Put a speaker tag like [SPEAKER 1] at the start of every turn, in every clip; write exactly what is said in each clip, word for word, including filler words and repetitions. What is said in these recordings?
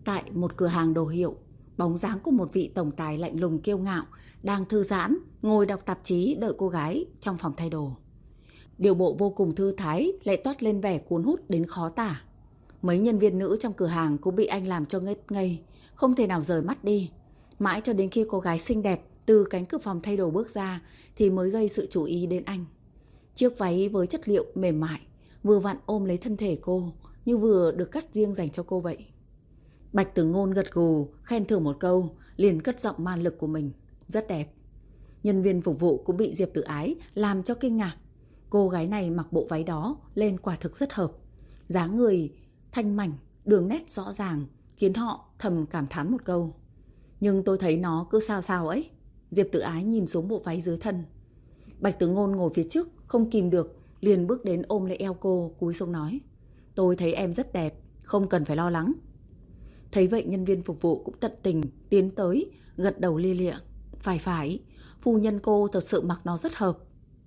[SPEAKER 1] Tại một cửa hàng đồ hiệu, bóng dáng của một vị tổng tài lạnh lùng kiêu ngạo đang thư giãn ngồi đọc tạp chí đợi cô gái trong phòng thay đồ. Điều bộ vô cùng thư thái, lại toát lên vẻ cuốn hút đến khó tả. Mấy nhân viên nữ trong cửa hàng cũng bị anh làm cho ngất ngây, không thể nào rời mắt đi. Mãi cho đến khi cô gái xinh đẹp từ cánh cửa phòng thay đồ bước ra thì mới gây sự chú ý đến anh. Chiếc váy với chất liệu mềm mại vừa vặn ôm lấy thân thể cô, như vừa được cắt riêng dành cho cô vậy. Bạch Tử Ngôn gật gù khen thưởng một câu, liền cất giọng man lực của mình. Rất đẹp. Nhân viên phục vụ cũng bị Diệp Tử Ái làm cho kinh ngạc. Cô gái này mặc bộ váy đó lên quả thực rất hợp. Dáng người thanh mảnh, đường nét rõ ràng, khiến họ thầm cảm thán một câu. Nhưng tôi thấy nó cứ sao sao ấy. Diệp Tử Ái nhìn xuống bộ váy dưới thân. Bạch Tử Ngôn ngồi phía trước, không kìm được, liền bước đến ôm lấy eo cô, cúi xuống nói. Tôi thấy em rất đẹp, không cần phải lo lắng. Thấy vậy nhân viên phục vụ cũng tận tình tiến tới, gật đầu lia lịa. Phải phải, phu nhân cô thật sự mặc nó rất hợp.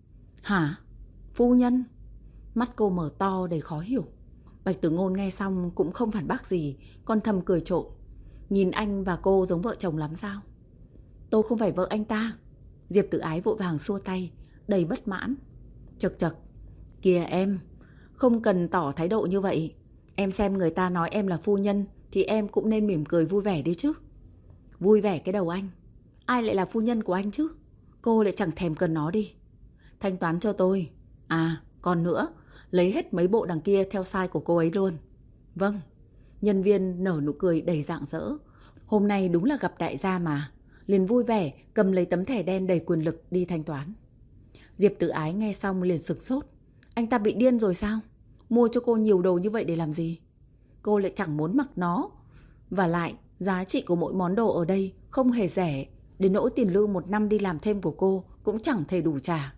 [SPEAKER 1] Hả? Phu nhân? Mắt cô mở to đầy khó hiểu. Bạch Tử Ngôn nghe xong cũng không phản bác gì, còn thầm cười trộm. Nhìn anh và cô giống vợ chồng lắm sao? Tôi không phải vợ anh ta. Diệp Tử Ái vội vàng xua tay, đầy bất mãn. Chật chật, kìa em, không cần tỏ thái độ như vậy. Em xem người ta nói em là phu nhân thì em cũng nên mỉm cười vui vẻ đi chứ. Vui vẻ cái đầu anh. Ai lại là phu nhân của anh chứ? Cô lại chẳng thèm cần nó đi. Thanh toán cho tôi. À, còn nữa, lấy hết mấy bộ đằng kia theo size của cô ấy luôn. Vâng. Nhân viên nở nụ cười đầy rạng rỡ. Hôm nay đúng là gặp đại gia mà. Liền vui vẻ cầm lấy tấm thẻ đen đầy quyền lực đi thanh toán. Diệp Tử Ái nghe xong liền sực sốt. Anh ta bị điên rồi sao? Mua cho cô nhiều đồ như vậy để làm gì? Cô lại chẳng muốn mặc nó. Và lại, giá trị của mỗi món đồ ở đây không hề rẻ. Đến nỗi tiền lương một năm đi làm thêm của cô cũng chẳng thể đủ trả.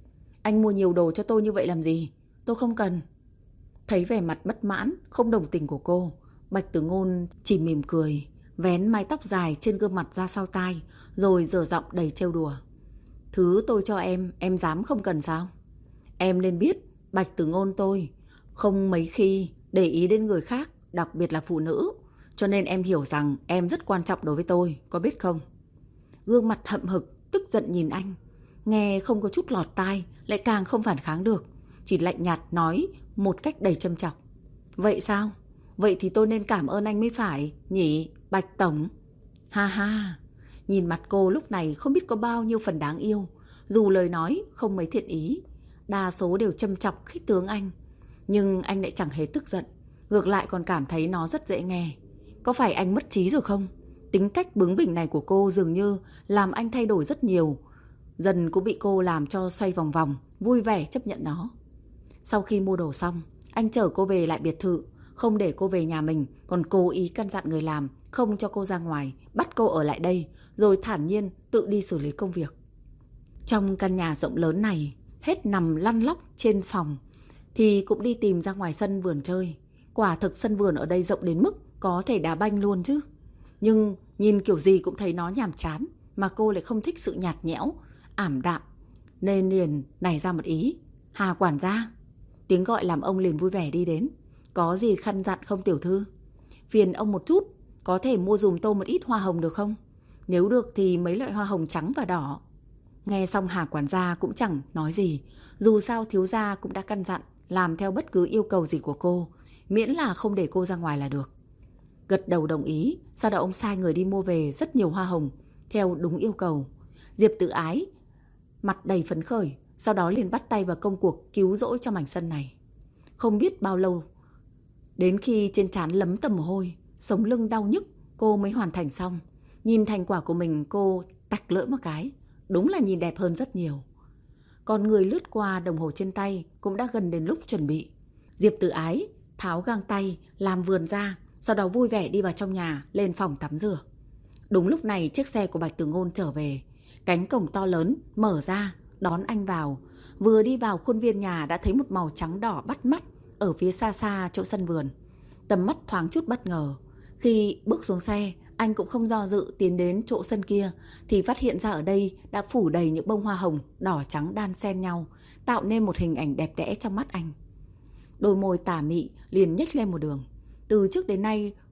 [SPEAKER 1] Anh mua nhiều đồ cho tôi như vậy làm gì? Tôi không cần. Thấy vẻ mặt bất mãn, không đồng tình của cô, Bạch Tử Ngôn chỉ mỉm cười, vén mái tóc dài trên gương mặt ra sau tai, rồi giở giọng đầy trêu đùa. Thứ tôi cho em, em dám không cần sao? Em nên biết, Bạch Tử Ngôn tôi không mấy khi để ý đến người khác, đặc biệt là phụ nữ. Cho nên em hiểu rằng em rất quan trọng đối với tôi, có biết không? Gương mặt hậm hực, tức giận nhìn anh. Nghe không có chút lọt tai, lại càng không phản kháng được. Chỉ lạnh nhạt nói một cách đầy châm chọc. Vậy sao? Vậy thì tôi nên cảm ơn anh mới phải, nhỉ, Bạch Tổng? Ha ha, nhìn mặt cô lúc này không biết có bao nhiêu phần đáng yêu. Dù lời nói không mấy thiện ý, đa số đều châm chọc khích tướng anh. Nhưng anh lại chẳng hề tức giận, ngược lại còn cảm thấy nó rất dễ nghe. Có phải anh mất trí rồi không? Tính cách bướng bỉnh này của cô dường như làm anh thay đổi rất nhiều. Dần cũng bị cô làm cho xoay vòng vòng, vui vẻ chấp nhận nó. Sau khi mua đồ xong, anh chở cô về lại biệt thự, không để cô về nhà mình, còn cố ý căn dặn người làm không cho cô ra ngoài, bắt cô ở lại đây, rồi thản nhiên tự đi xử lý công việc. Trong căn nhà rộng lớn này, hết nằm lăn lóc trên phòng thì cũng đi tìm ra ngoài sân vườn chơi. Quả thực sân vườn ở đây rộng đến mức có thể đá banh luôn chứ. Nhưng nhìn kiểu gì cũng thấy nó nhàm chán, mà cô lại không thích sự nhạt nhẽo, ảm đạm, nên liền nảy ra một ý. Hà quản gia. Tiếng gọi làm ông liền vui vẻ đi đến. Có gì khăn dặn không tiểu thư? Phiền ông một chút, có thể mua dùm tôi một ít hoa hồng được không? Nếu được thì mấy loại hoa hồng trắng và đỏ. Nghe xong Hà quản gia cũng chẳng nói gì. Dù sao thiếu gia cũng đã căn dặn làm theo bất cứ yêu cầu gì của cô, miễn là không để cô ra ngoài là được. Gật đầu đồng ý. Sau đó ông sai người đi mua về rất nhiều hoa hồng theo đúng yêu cầu. Diệp Tử Ái mặt đầy phấn khởi, sau đó liền bắt tay vào công cuộc cứu rỗi cho mảnh sân này. Không biết bao lâu, đến khi trên trán lấm tấm mồ hôi, sống lưng đau nhức, cô mới hoàn thành xong. Nhìn thành quả của mình, cô tặc lưỡi một cái. Đúng là nhìn đẹp hơn rất nhiều. Còn người lướt qua đồng hồ trên tay cũng đã gần đến lúc chuẩn bị. Diệp Tử Ái tháo găng tay làm vườn ra, sau đó vui vẻ đi vào trong nhà, lên phòng tắm rửa. Đúng lúc này chiếc xe của Bạch Tử Ngôn trở về. Cánh cổng to lớn mở ra đón anh vào. Vừa đi vào khuôn viên nhà đã thấy một màu trắng đỏ bắt mắt ở phía xa xa chỗ sân vườn. Tầm mắt thoáng chút bất ngờ. Khi bước xuống xe, anh cũng không do dự tiến đến chỗ sân kia, thì phát hiện ra ở đây đã phủ đầy những bông hoa hồng đỏ trắng đan xen nhau, tạo nên một hình ảnh đẹp đẽ trong mắt anh. Đôi môi tà mị liền nhếch lên một đường. Từ trước đến nay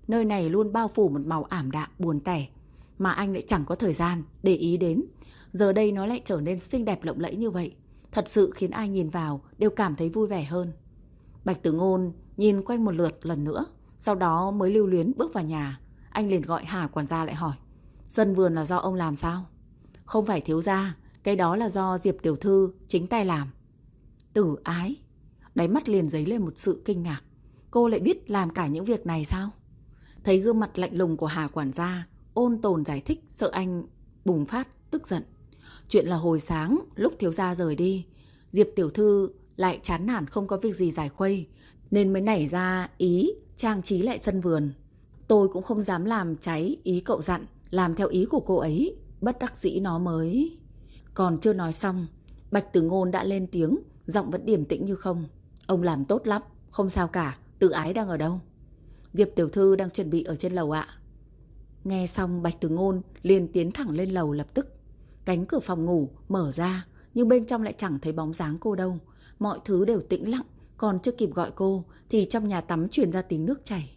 [SPEAKER 1] nơi này luôn bao phủ một màu ảm đạm buồn tẻ, mà anh lại chẳng có thời gian để ý đến. Giờ đây nó lại trở nên xinh đẹp lộng lẫy như vậy, thật sự khiến ai nhìn vào đều cảm thấy vui vẻ hơn. Bạch Tử Ngôn nhìn quanh một lượt lần nữa, sau đó mới lưu luyến bước vào nhà. Anh liền gọi Hà quản gia lại hỏi, sân vườn là do ông làm sao? Không phải thiếu gia, cái đó là do Diệp tiểu thư chính tay làm. Tử Ái, đáy mắt liền dấy lên một sự kinh ngạc. Cô lại biết làm cả những việc này sao? Thấy gương mặt lạnh lùng của Hà quản gia, ôn tồn giải thích sợ anh bùng phát tức giận. Chuyện là hồi sáng lúc thiếu gia rời đi, Diệp tiểu thư lại chán nản không có việc gì giải khuây, nên mới nảy ra ý trang trí lại sân vườn. Tôi cũng không dám làm cháy ý cậu dặn, làm theo ý của cô ấy, bất đắc dĩ nó mới... Còn chưa nói xong, Bạch Tử Ngôn đã lên tiếng, giọng vẫn điềm tĩnh như không. Ông làm tốt lắm, không sao cả. Tử Ái đang ở đâu? Diệp tiểu thư đang chuẩn bị ở trên lầu ạ. Nghe xong Bạch Tử Ngôn liền tiến thẳng lên lầu lập tức. Cánh cửa phòng ngủ mở ra, nhưng bên trong lại chẳng thấy bóng dáng cô đâu. Mọi thứ đều tĩnh lặng, còn chưa kịp gọi cô thì trong nhà tắm truyền ra tiếng nước chảy.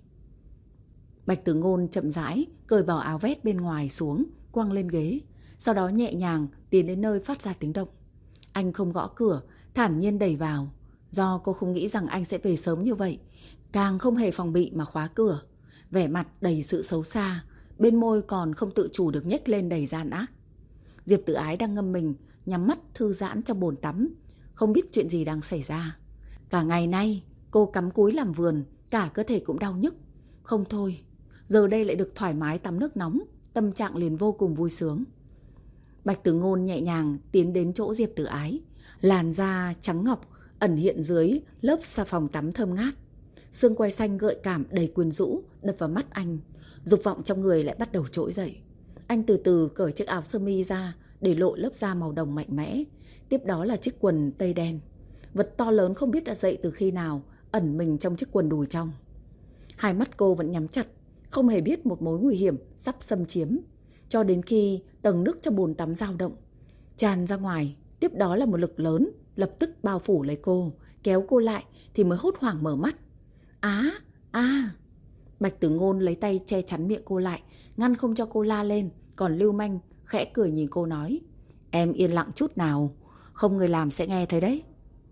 [SPEAKER 1] Bạch Tử Ngôn chậm rãi cởi bỏ áo vest bên ngoài xuống, quăng lên ghế, sau đó nhẹ nhàng tiến đến nơi phát ra tiếng động. Anh không gõ cửa, thản nhiên đẩy vào. Do cô không nghĩ rằng anh sẽ về sớm như vậy, càng không hề phòng bị mà khóa cửa. Vẻ mặt đầy sự xấu xa, bên môi còn không tự chủ được nhếch lên đầy gian ác. Diệp Tử Ái đang ngâm mình, nhắm mắt thư giãn trong bồn tắm, không biết chuyện gì đang xảy ra. Cả ngày nay cô cắm cúi làm vườn, cả cơ thể cũng đau nhức. Không thôi, giờ đây lại được thoải mái tắm nước nóng, tâm trạng liền vô cùng vui sướng. Bạch Tử Ngôn nhẹ nhàng tiến đến chỗ Diệp Tử Ái, làn da trắng ngọc ẩn hiện dưới lớp xà phòng tắm thơm ngát. Xương quai xanh gợi cảm đầy quyến rũ đập vào mắt anh, dục vọng trong người lại bắt đầu trỗi dậy. Anh từ từ cởi chiếc áo sơ mi ra để lộ lớp da màu đồng mạnh mẽ, tiếp đó là chiếc quần tây đen. Vật to lớn không biết đã dậy từ khi nào ẩn mình trong chiếc quần đùi trong. Hai mắt cô vẫn nhắm chặt, không hề biết một mối nguy hiểm sắp xâm chiếm, cho đến khi tầng nước trong bồn tắm dao động, tràn ra ngoài. Tiếp đó là một lực lớn lập tức bao phủ lấy cô, kéo cô lại thì mới hốt hoảng mở mắt. Á, à, Bạch Tử Ngôn lấy tay che chắn miệng cô lại, ngăn không cho cô la lên. Còn lưu manh khẽ cười nhìn cô nói, em yên lặng chút nào, không người làm sẽ nghe thấy đấy.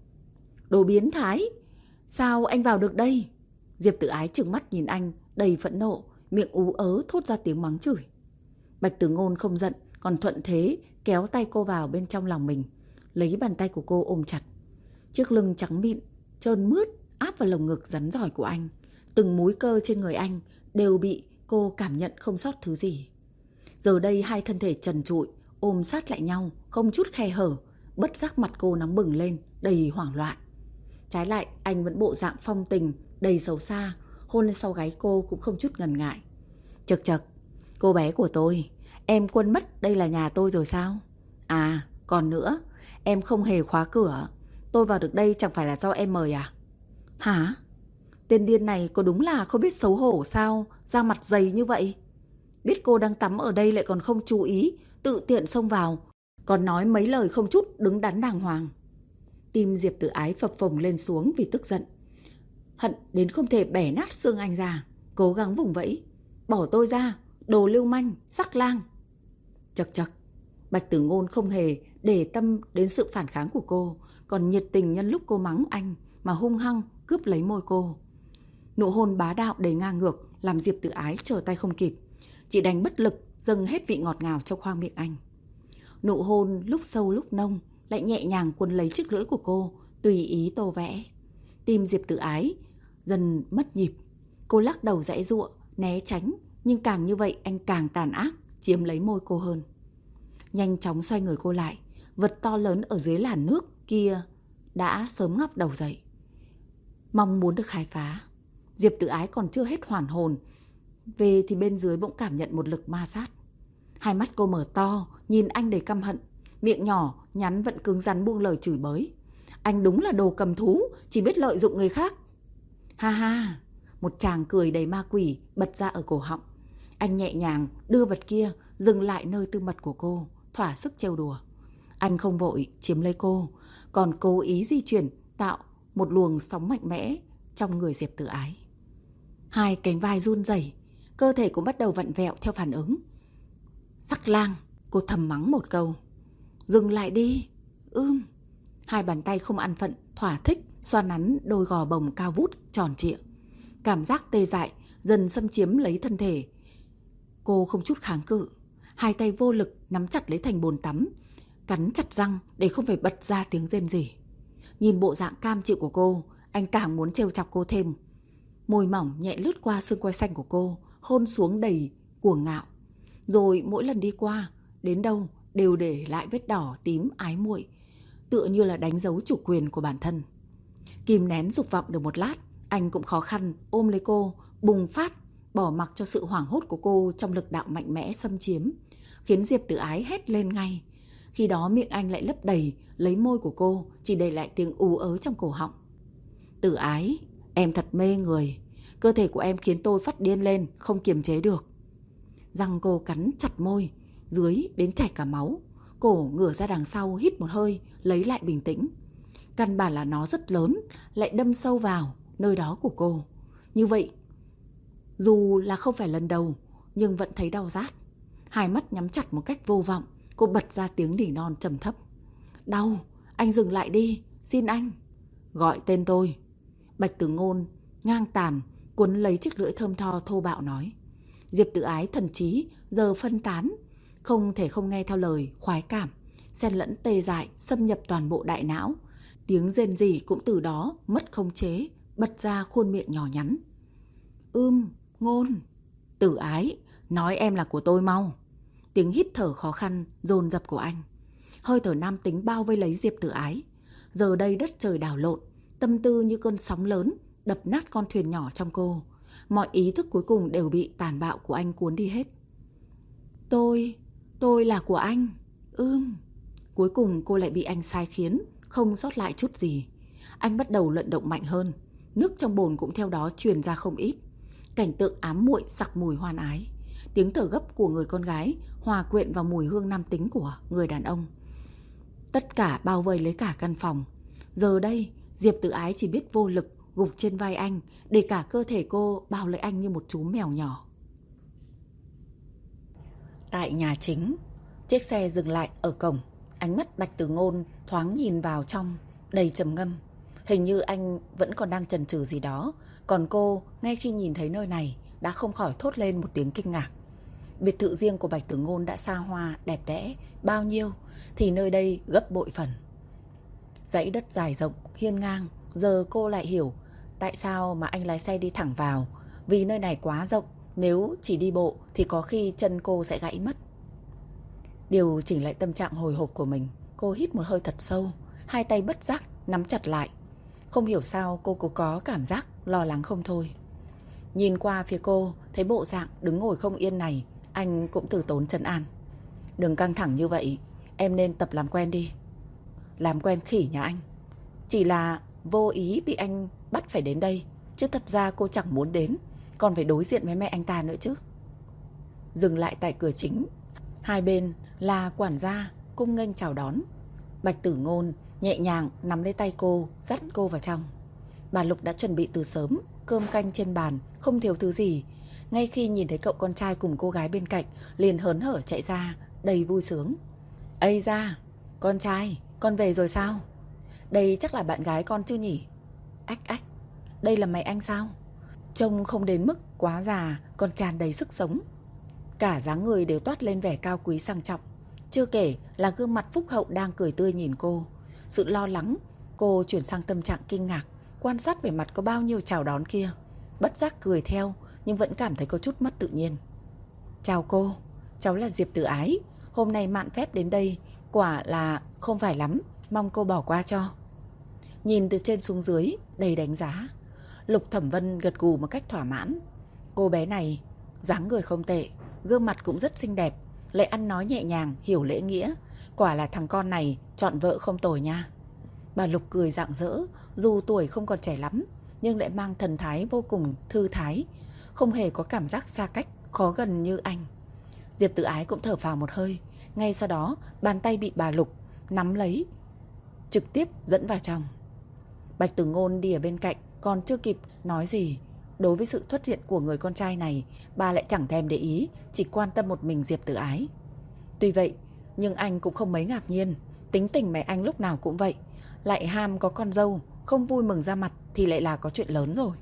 [SPEAKER 1] Đồ biến thái, sao anh vào được đây? Diệp Tử Ái trừng mắt nhìn anh đầy phẫn nộ, miệng ú ớ thốt ra tiếng mắng chửi. Bạch Tử Ngôn không giận, còn thuận thế kéo tay cô vào bên trong lòng mình, lấy bàn tay của cô ôm chặt. Chiếc lưng trắng mịn, trơn mướt áp vào lồng ngực rắn rỏi của anh. Từng múi cơ trên người anh đều bị cô cảm nhận không sót thứ gì. Giờ đây hai thân thể trần trụi ôm sát lại nhau, không chút khe hở. Bất giác mặt cô nóng bừng lên, đầy hoảng loạn. Trái lại anh vẫn bộ dạng phong tình, đầy xấu xa, hôn lên sau gáy cô cũng không chút ngần ngại. Chật chật, cô bé của tôi, em quên mất đây là nhà tôi rồi sao? À, còn nữa, em không hề khóa cửa. Tôi vào được đây chẳng phải là do em mời à? Hả? Tên điên này có đúng là không biết xấu hổ sao, da mặt dày như vậy? Biết cô đang tắm ở đây lại còn không chú ý, tự tiện xông vào, còn nói mấy lời không chút đứng đắn đàng hoàng. Tim Diệp Tử Ái phập phồng lên xuống vì tức giận, hận đến không thể bẻ nát xương anh ra, cố gắng vùng vẫy. Bỏ tôi ra, đồ lưu manh, sắc lang. Chật chật, Bạch Tử Ngôn không hề để tâm đến sự phản kháng của cô, còn nhiệt tình nhân lúc cô mắng anh mà hung hăng cướp lấy môi cô. Nụ hôn bá đạo đầy ngang ngược làm Diệp Tử Ái trở tay không kịp, chỉ đành bất lực dâng hết vị ngọt ngào trong khoang miệng anh. Nụ hôn lúc sâu lúc nông lại nhẹ nhàng quấn lấy chiếc lưỡi của cô, tùy ý tô vẽ. Tim Diệp Tử Ái dần mất nhịp, cô lắc đầu giãy giụa né tránh, nhưng càng như vậy anh càng tàn ác chiếm lấy môi cô hơn. Nhanh chóng xoay người cô lại, vật to lớn ở dưới làn nước kia đã sớm ngóc đầu dậy, mong muốn được khai phá. Diệp Tử Ái còn chưa hết hoàn hồn về thì bên dưới bỗng cảm nhận một lực ma sát. Hai mắt cô mở to nhìn anh đầy căm hận, miệng nhỏ nhắn vẫn cứng rắn buông lời chửi bới. Anh đúng là đồ cầm thú, chỉ biết lợi dụng người khác. Ha ha, một tràng cười đầy ma quỷ bật ra ở cổ họng. Anh nhẹ nhàng đưa vật kia dừng lại nơi tư mật của cô, thỏa sức trêu đùa. Anh không vội chiếm lấy cô, còn cố ý di chuyển tạo một luồng sóng mạnh mẽ trong người Diệp Tử Ái. Hai cánh vai run rẩy, cơ thể cũng bắt đầu vặn vẹo theo phản ứng. Sắc lang, cô thầm mắng một câu. Dừng lại đi. Ưm. Hai bàn tay không an phận thỏa thích xoa nắn đôi gò bồng cao vút tròn trịa. Cảm giác tê dại dần xâm chiếm lấy thân thể. Cô không chút kháng cự, hai tay vô lực nắm chặt lấy thành bồn tắm, cắn chặt răng để không phải bật ra tiếng rên rỉ. Nhìn bộ dạng cam chịu của cô, anh càng muốn trêu chọc cô thêm. Môi mỏng nhẹ lướt qua xương quai xanh của cô, hôn xuống đầy cuồng ngạo. Rồi mỗi lần đi qua, đến đâu đều để lại vết đỏ tím ái muội, tựa như là đánh dấu chủ quyền của bản thân. Kìm nén dục vọng được một lát, anh cũng khó khăn ôm lấy cô, bùng phát, bỏ mặc cho sự hoảng hốt của cô trong lực đạo mạnh mẽ xâm chiếm, khiến Diệp Tử Ái hét lên ngay. Khi đó miệng anh lại lấp đầy lấy môi của cô, chỉ để lại tiếng ú ớ trong cổ họng. Tử Ái, em thật mê người. Cơ thể của em khiến tôi phát điên lên, không kiềm chế được. Răng cô cắn chặt môi, dưới đến chảy cả máu. Cổ ngửa ra đằng sau hít một hơi, lấy lại bình tĩnh. Căn bản là nó rất lớn, lại đâm sâu vào nơi đó của cô. Như vậy, dù là không phải lần đầu, nhưng vẫn thấy đau rát. Hai mắt nhắm chặt một cách vô vọng, cô bật ra tiếng nỉ non trầm thấp. Đau, anh dừng lại đi, xin anh. Gọi tên tôi. Bạch Tử Ngôn ngang tàn cuốn lấy chiếc lưỡi thơm tho thô bạo nói. Diệp Tử Ái thần trí giờ phân tán, không thể không nghe theo lời khoái cảm, xen lẫn tê dại xâm nhập toàn bộ đại não. Tiếng rên rỉ cũng từ đó mất khống chế, bật ra khuôn miệng nhỏ nhắn. Ưm, Ngôn. Tử Ái, nói em là của tôi mau. Tiếng hít thở khó khăn dồn dập của anh. Hơi thở nam tính bao vây lấy Diệp Tử Ái. Giờ đây đất trời đảo lộn, tâm tư như cơn sóng lớn đập nát con thuyền nhỏ trong cô. Mọi ý thức cuối cùng đều bị tàn bạo của anh cuốn đi hết. Tôi, tôi là của anh. Ưm. Cuối cùng cô lại bị anh sai khiến, không sót lại chút gì. Anh bắt đầu luận động mạnh hơn, nước trong bồn cũng theo đó truyền ra không ít. Cảnh tượng ám muội sặc mùi hoan ái. Tiếng thở gấp của người con gái hòa quyện vào mùi hương nam tính của người đàn ông. Tất cả bao vây lấy cả căn phòng. Giờ đây Diệp Tử Ái chỉ biết vô lực gục trên vai anh, để cả cơ thể cô bao lấy anh như một chú mèo nhỏ. Tại nhà chính, chiếc xe dừng lại ở cổng. Ánh mắt Bạch Tử Ngôn thoáng nhìn vào trong, đầy trầm ngâm. Hình như anh vẫn còn đang chần chừ gì đó. Còn cô, ngay khi nhìn thấy nơi này, đã không khỏi thốt lên một tiếng kinh ngạc. Biệt thự riêng của Bạch Tử Ngôn đã xa hoa, đẹp đẽ bao nhiêu, thì nơi đây gấp bội phần. Dãy đất dài rộng, hiên ngang. Giờ cô lại hiểu tại sao mà anh lái xe đi thẳng vào. Vì nơi này quá rộng, nếu chỉ đi bộ thì có khi chân cô sẽ gãy mất. Điều chỉnh lại tâm trạng hồi hộp của mình, cô hít một hơi thật sâu, hai tay bất giác nắm chặt lại. Không hiểu sao cô cũng có cảm giác lo lắng không thôi. Nhìn qua phía cô, thấy bộ dạng đứng ngồi không yên này, anh cũng từ tốn trấn an. Đừng căng thẳng như vậy, em nên tập làm quen đi. Làm quen khỉ nhà anh. Chỉ là vô ý bị anh bắt phải đến đây, chứ thật ra cô chẳng muốn đến, còn phải đối diện với mẹ anh ta nữa chứ. Dừng lại tại cửa chính, hai bên là quản gia cung nghênh chào đón. Bạch Tử Ngôn nhẹ nhàng nắm lấy tay cô, dắt cô vào trong. Bà Lục đã chuẩn bị từ sớm, cơm canh trên bàn, không thiếu thứ gì. Ngay khi nhìn thấy cậu con trai cùng cô gái bên cạnh, liền hớn hở chạy ra, đầy vui sướng. Ây da, con trai, con về rồi sao? Đây chắc là bạn gái con chứ nhỉ? Ách ách, đây là mẹ anh sao? Trông không đến mức quá già, còn tràn đầy sức sống. Cả dáng người đều toát lên vẻ cao quý sang trọng. Chưa kể là gương mặt phúc hậu đang cười tươi nhìn cô. Sự lo lắng, cô chuyển sang tâm trạng kinh ngạc, quan sát vẻ mặt có bao nhiêu chào đón kia. Bất giác cười theo, nhưng vẫn cảm thấy có chút mất tự nhiên. Chào cô, cháu là Diệp Tử Ái. Hôm nay mạn phép đến đây, quả là không phải lắm, mong cô bỏ qua cho. Nhìn từ trên xuống dưới, đầy đánh giá. Lục Thẩm Vân gật gù một cách thỏa mãn. Cô bé này, dáng người không tệ, gương mặt cũng rất xinh đẹp, lại ăn nói nhẹ nhàng, hiểu lễ nghĩa. Quả là thằng con này chọn vợ không tồi nha. Bà Lục cười rạng rỡ, dù tuổi không còn trẻ lắm, nhưng lại mang thần thái vô cùng thư thái, không hề có cảm giác xa cách, khó gần như anh. Diệp Tử Ái cũng thở phào một hơi. Ngay sau đó, bàn tay bị bà Lục nắm lấy, trực tiếp dẫn vào trong. Bạch Tử Ngôn đi ở bên cạnh, còn chưa kịp nói gì, Đối với sự xuất hiện của người con trai này, bà lại chẳng thèm để ý, chỉ quan tâm một mình Diệp Tử Ái. Tuy vậy, nhưng anh cũng không mấy ngạc nhiên, tính tình mẹ anh lúc nào cũng vậy, lại ham có con dâu, không vui mừng ra mặt thì lại là có chuyện lớn rồi.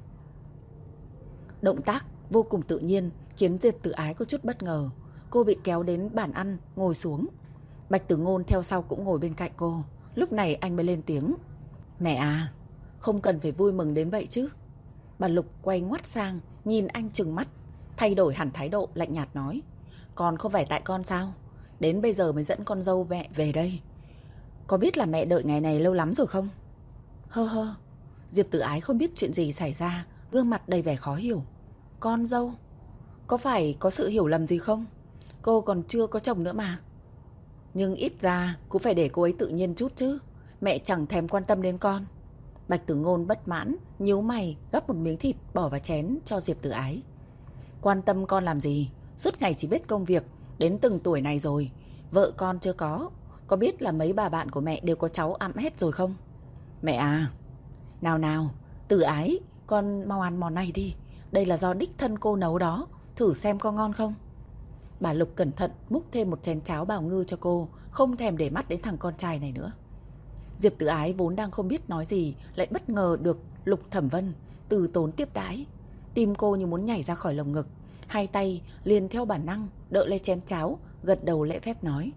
[SPEAKER 1] Động tác vô cùng tự nhiên khiến Diệp Tử Ái có chút bất ngờ. Cô bị kéo đến bàn ăn, ngồi xuống. Bạch Tử Ngôn theo sau cũng ngồi bên cạnh cô. Lúc này anh mới lên tiếng. Mẹ à, không cần phải vui mừng đến vậy chứ. Bà Lục quay ngoắt sang, nhìn anh trừng mắt, thay đổi hẳn thái độ, lạnh nhạt nói. Còn không phải tại con sao? Đến bây giờ mới dẫn con dâu mẹ về đây. Có biết là mẹ đợi ngày này lâu lắm rồi không? Hơ hơ. Diệp Tử Ái không biết chuyện gì xảy ra, gương mặt đầy vẻ khó hiểu. Con dâu? Có phải có sự hiểu lầm gì không? Cô còn chưa có chồng nữa mà. Nhưng ít ra cũng phải để cô ấy tự nhiên chút chứ. Mẹ chẳng thèm quan tâm đến con. Bạch Tử Ngôn bất mãn, nhíu mày gắp một miếng thịt bỏ vào chén cho Diệp Tử Ái. Quan tâm con làm gì? Suốt ngày chỉ biết công việc. Đến từng tuổi này rồi, vợ con chưa có. Có biết là mấy bà bạn của mẹ đều có cháu ẵm hết rồi không? Mẹ à, nào nào, Tử Ái, con mau ăn món này đi. Đây là do đích thân cô nấu đó, thử xem có ngon không. Bà Lục cẩn thận múc thêm một chén cháo bào ngư cho cô, không thèm để mắt đến thằng con trai này nữa. Diệp Tử Ái vốn đang không biết nói gì, lại bất ngờ được Lục Thẩm Vân từ tốn tiếp đãi. Tim cô như muốn nhảy ra khỏi lồng ngực, hai tay liền theo bản năng đỡ lấy chén cháo, gật đầu lễ phép nói.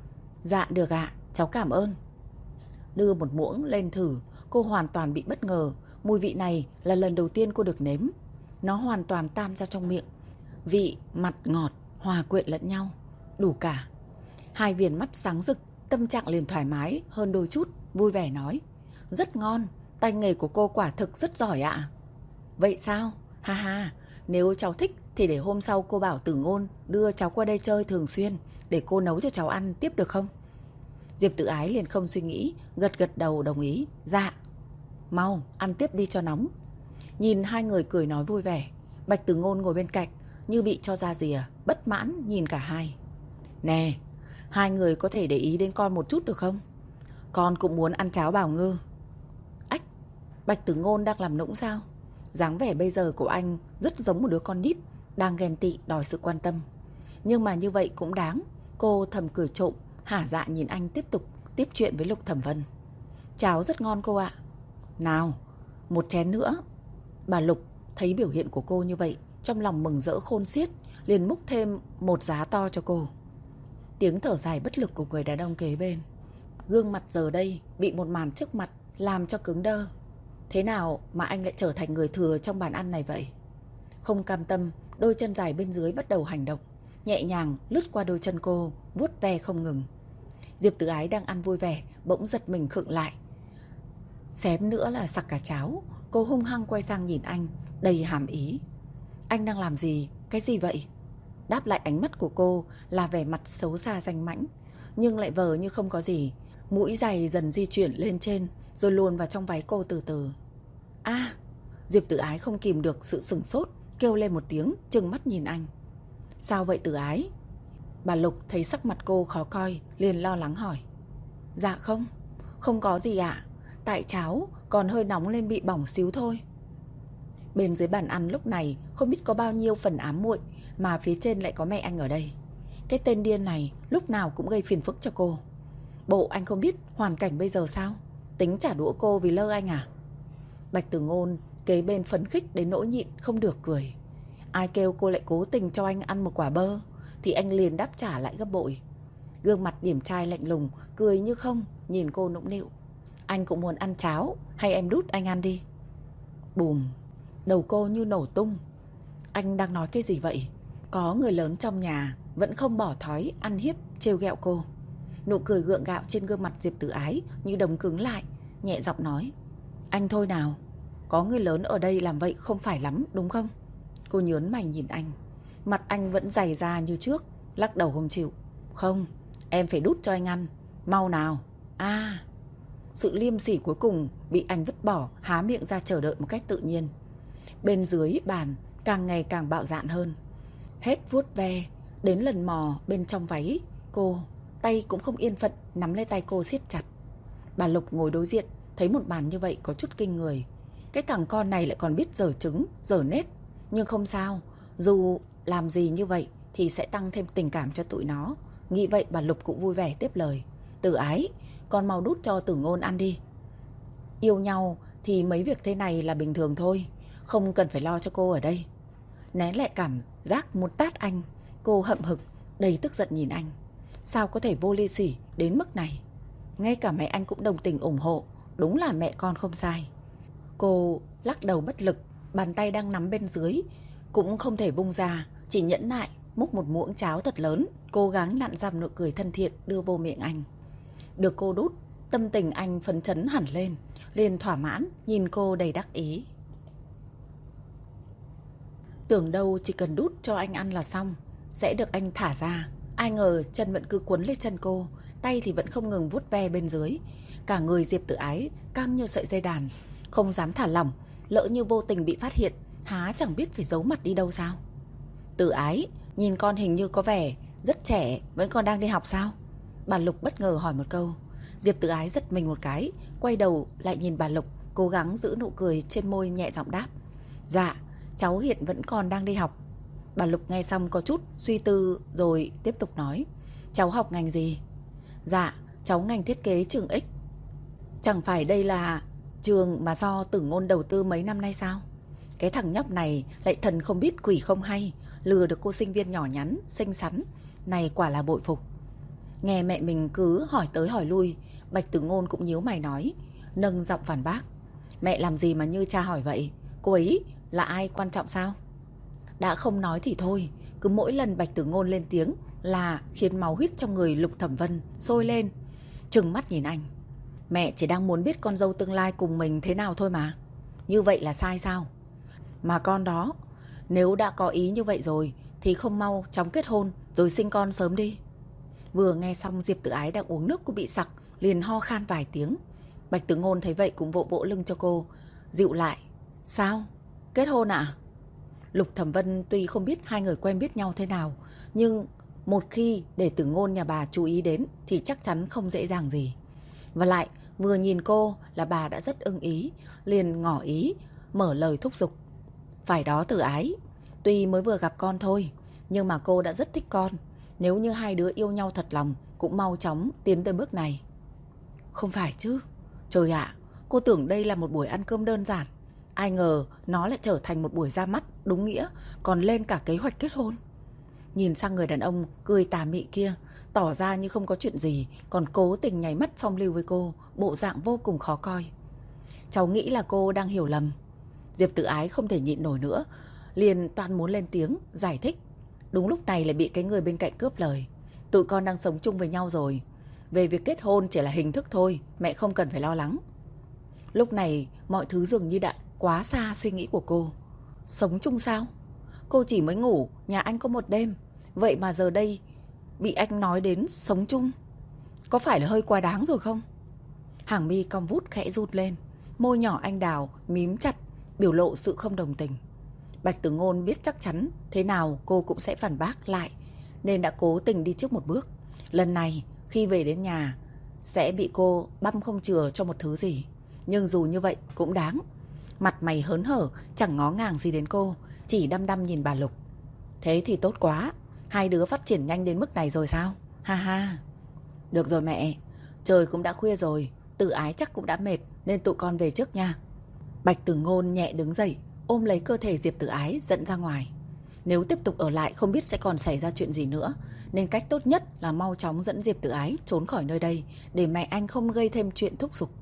[SPEAKER 1] Dạ được ạ, cháu cảm ơn. Đưa một muỗng lên thử, cô hoàn toàn bị bất ngờ. Mùi vị này là lần đầu tiên cô được nếm. Nó hoàn toàn tan ra trong miệng, vị, mặn, ngọt hòa quyện lẫn nhau, đủ cả. Hai viền mắt sáng rực, tâm trạng liền thoải mái hơn đôi chút, vui vẻ nói. Rất ngon, tay nghề của cô quả thực rất giỏi ạ. Vậy sao? Ha ha, nếu cháu thích thì để hôm sau cô bảo Tử Ngôn đưa cháu qua đây chơi thường xuyên, để cô nấu cho cháu ăn tiếp được không? Diệp Tử Ái liền không suy nghĩ, gật gật đầu đồng ý. Dạ. Mau, ăn tiếp đi cho nóng. Nhìn hai người cười nói vui vẻ, Bạch Tử Ngôn ngồi bên cạnh như bị cho ra rìa, bất mãn nhìn cả hai. Nè, hai người có thể để ý đến con một chút được không? Con cũng muốn ăn cháo bào ngư. Ách, Bạch Tử Ngôn đang làm nũng sao? Dáng vẻ bây giờ của anh rất giống một đứa con nít đang ghen tị đòi sự quan tâm. Nhưng mà như vậy cũng đáng. Cô thầm cười trộm, hả dạ nhìn anh tiếp tục tiếp chuyện với Lục Thẩm Vân. Cháo rất ngon cô ạ. Nào, một chén nữa. Bà Lục thấy biểu hiện của cô như vậy, trong lòng mừng rỡ khôn xiết, liền múc thêm một giá to cho cô. Tiếng thở dài bất lực của người đàn ông kế bên. Gương mặt giờ đây bị một màn trước mặt làm cho cứng đơ. Thế nào mà anh lại trở thành người thừa trong bàn ăn này vậy? Không cam tâm, đôi chân dài bên dưới bắt đầu hành động, nhẹ nhàng lướt qua đôi chân cô, vuốt ve không ngừng. Diệp Tử Ái đang ăn vui vẻ, bỗng giật mình khựng lại. Xém nữa là sặc cả cháo. Cô hung hăng quay sang nhìn anh, đầy hàm ý. Anh đang làm gì? Cái gì vậy? Đáp lại ánh mắt của cô là vẻ mặt xấu xa danh mãnh, nhưng lại vờ như không có gì. Mũi giày dần di chuyển lên trên, rồi luồn vào trong váy cô từ từ. A, à, Diệp Tử Ái không kìm được sự sửng sốt, kêu lên một tiếng, trừng mắt nhìn anh. Sao vậy Tử Ái? Bà Lục thấy sắc mặt cô khó coi, liền lo lắng hỏi. Dạ không, không có gì ạ. Tại cháo còn hơi nóng lên bị bỏng xíu thôi. Bên dưới bàn ăn lúc này không biết có bao nhiêu phần ám muội, mà phía trên lại có mẹ anh ở đây. Cái tên điên này lúc nào cũng gây phiền phức cho cô. Bộ anh không biết hoàn cảnh bây giờ sao? Tính trả đũa cô vì lơ anh à? Bạch Tử Ngôn kế bên phấn khích đến nỗi nhịn không được cười. Ai kêu cô lại cố tình cho anh ăn một quả bơ, thì anh liền đáp trả lại gấp bội. Gương mặt điển trai lạnh lùng, cười như không, nhìn cô nũng nịu. Anh cũng muốn ăn cháo, hay em đút anh ăn đi. Bùm, đầu cô như nổ tung. Anh đang nói cái gì vậy? Có người lớn trong nhà vẫn không bỏ thói ăn hiếp trêu ghẹo cô. Nụ cười gượng gạo trên gương mặt Diệp Tử Ái như đóng cứng lại, nhẹ giọng nói. Anh thôi nào, có người lớn ở đây làm vậy không phải lắm đúng không? Cô nhớn mày nhìn anh. Mặt anh vẫn dày ra như trước, lắc đầu không chịu. Không, em phải đút cho anh ăn. Mau nào. À, sự liêm sỉ cuối cùng bị anh vứt bỏ, há miệng ra chờ đợi một cách tự nhiên. Bên dưới bàn càng ngày càng bạo dạn hơn. Hết vuốt ve, đến lần mò bên trong váy cô, tay cũng không yên phận nắm lấy tay cô siết chặt. Bà Lục ngồi đối diện thấy một màn như vậy có chút kinh người. Cái thằng con này lại còn biết giở trứng, giở nết. Nhưng không sao, dù làm gì như vậy thì sẽ tăng thêm tình cảm cho tụi nó. Nghĩ vậy bà Lục cũng vui vẻ tiếp lời. Tử Ái, con mau đút cho Tử Ngôn ăn đi. Yêu nhau thì mấy việc thế này là bình thường thôi, không cần phải lo cho cô ở đây. Nén lại cảm giác muốn tát anh, cô hậm hực, đầy tức giận nhìn anh. Sao có thể vô ly sỉ đến mức này? Ngay cả mẹ anh cũng đồng tình ủng hộ. Đúng là mẹ con không sai. Cô lắc đầu bất lực, bàn tay đang nắm bên dưới cũng không thể vung ra, chỉ nhẫn nại múc một muỗng cháo thật lớn, cố gắng nặn ra nụ cười thân thiện đưa vô miệng anh. Được cô đút, tâm tình anh phấn chấn hẳn lên, liền thỏa mãn nhìn cô đầy đắc ý. Tưởng đâu chỉ cần đút cho anh ăn là xong, sẽ được anh thả ra. Ai ngờ chân vẫn cứ quấn lên chân cô, tay thì vẫn không ngừng vuốt ve bên dưới. Cả người Diệp Tử Ái căng như sợi dây đàn, không dám thả lỏng. Lỡ như vô tình bị phát hiện, há chẳng biết phải giấu mặt đi đâu sao. Tử Ái, nhìn con hình như có vẻ rất trẻ, vẫn còn đang đi học sao? Bà Lục bất ngờ hỏi một câu. Diệp Tử Ái giật mình một cái, quay đầu lại nhìn bà Lục, cố gắng giữ nụ cười trên môi, nhẹ giọng đáp. Dạ, cháu hiện vẫn còn đang đi học. Bà Lục nghe xong có chút suy tư rồi tiếp tục nói. Cháu học ngành gì? Dạ, cháu ngành thiết kế trường X. Chẳng phải đây là trường mà do Tử Ngôn đầu tư mấy năm nay sao? Cái thằng nhóc này lại thần không biết quỷ không hay, lừa được cô sinh viên nhỏ nhắn, xinh xắn này, quả là bội phục. Nghe mẹ mình cứ hỏi tới hỏi lui, Bạch Tử Ngôn cũng nhíu mày nói, nâng giọng phản bác. Mẹ làm gì mà như cha hỏi vậy? Cô ấy là ai quan trọng sao? Đã không nói thì thôi, cứ mỗi lần Bạch Tử Ngôn lên tiếng là khiến máu huyết trong người Lục Thẩm Vân sôi lên, trừng mắt nhìn anh. Mẹ chỉ đang muốn biết con dâu tương lai cùng mình thế nào thôi mà. Như vậy là sai sao? Mà con đó, nếu đã có ý như vậy rồi thì không mau chóng kết hôn rồi sinh con sớm đi. Vừa nghe xong, Diệp Tử Ái đang uống nước cũng bị sặc, liền ho khan vài tiếng. Bạch Tử Ngôn thấy vậy cũng vỗ vỗ lưng cho cô, dịu lại. Sao? Kết hôn à? Lục Thẩm Vân tuy không biết hai người quen biết nhau thế nào, nhưng một khi để Tử Ngôn nhà bà chú ý đến thì chắc chắn không dễ dàng gì. Và lại vừa nhìn cô là bà đã rất ưng ý, liền ngỏ ý, mở lời thúc giục. Phải đó Tử Ái, tuy mới vừa gặp con thôi, nhưng mà cô đã rất thích con. Nếu như hai đứa yêu nhau thật lòng, cũng mau chóng tiến tới bước này. Không phải chứ? Trời ạ, cô tưởng đây là một buổi ăn cơm đơn giản, ai ngờ nó lại trở thành một buổi ra mắt đúng nghĩa, còn lên cả kế hoạch kết hôn. Nhìn sang người đàn ông cười tà mị kia, tỏ ra như không có chuyện gì, còn cố tình nháy mắt phong lưu với cô, bộ dạng vô cùng khó coi. Cháu nghĩ là cô đang hiểu lầm. Diệp Tử Ái không thể nhịn nổi nữa, liền toan muốn lên tiếng giải thích. Đúng lúc này lại bị cái người bên cạnh cướp lời. Tụi con đang sống chung với nhau rồi, về việc kết hôn chỉ là hình thức thôi, mẹ không cần phải lo lắng. Lúc này mọi thứ dường như đã quá xa suy nghĩ của cô. Sống chung sao? Cô chỉ mới ngủ nhà anh có một đêm, vậy mà giờ đây bị anh nói đến sống chung, có phải là hơi quá đáng rồi không? Hàng mi cong vút khẽ rút lên, môi nhỏ anh đào mím chặt, biểu lộ sự không đồng tình. Bạch Tử Ngôn biết chắc chắn thế nào cô cũng sẽ phản bác lại, nên đã cố tình đi trước một bước. Lần này khi về đến nhà sẽ bị cô băm không chừa cho một thứ gì, nhưng dù như vậy cũng đáng. Mặt mày hớn hở, chẳng ngó ngàng gì đến cô, chỉ đăm đăm nhìn bà Lục. Thế thì tốt quá, hai đứa phát triển nhanh đến mức này rồi sao? Ha ha. Được rồi mẹ, trời cũng đã khuya rồi, Tử Ái chắc cũng đã mệt, nên tụi con về trước nha. Bạch Tử Ngôn nhẹ đứng dậy, ôm lấy cơ thể Diệp Tử Ái dẫn ra ngoài. Nếu tiếp tục ở lại không biết sẽ còn xảy ra chuyện gì nữa, nên cách tốt nhất là mau chóng dẫn Diệp Tử Ái trốn khỏi nơi đây, để mẹ anh không gây thêm chuyện thúc giục.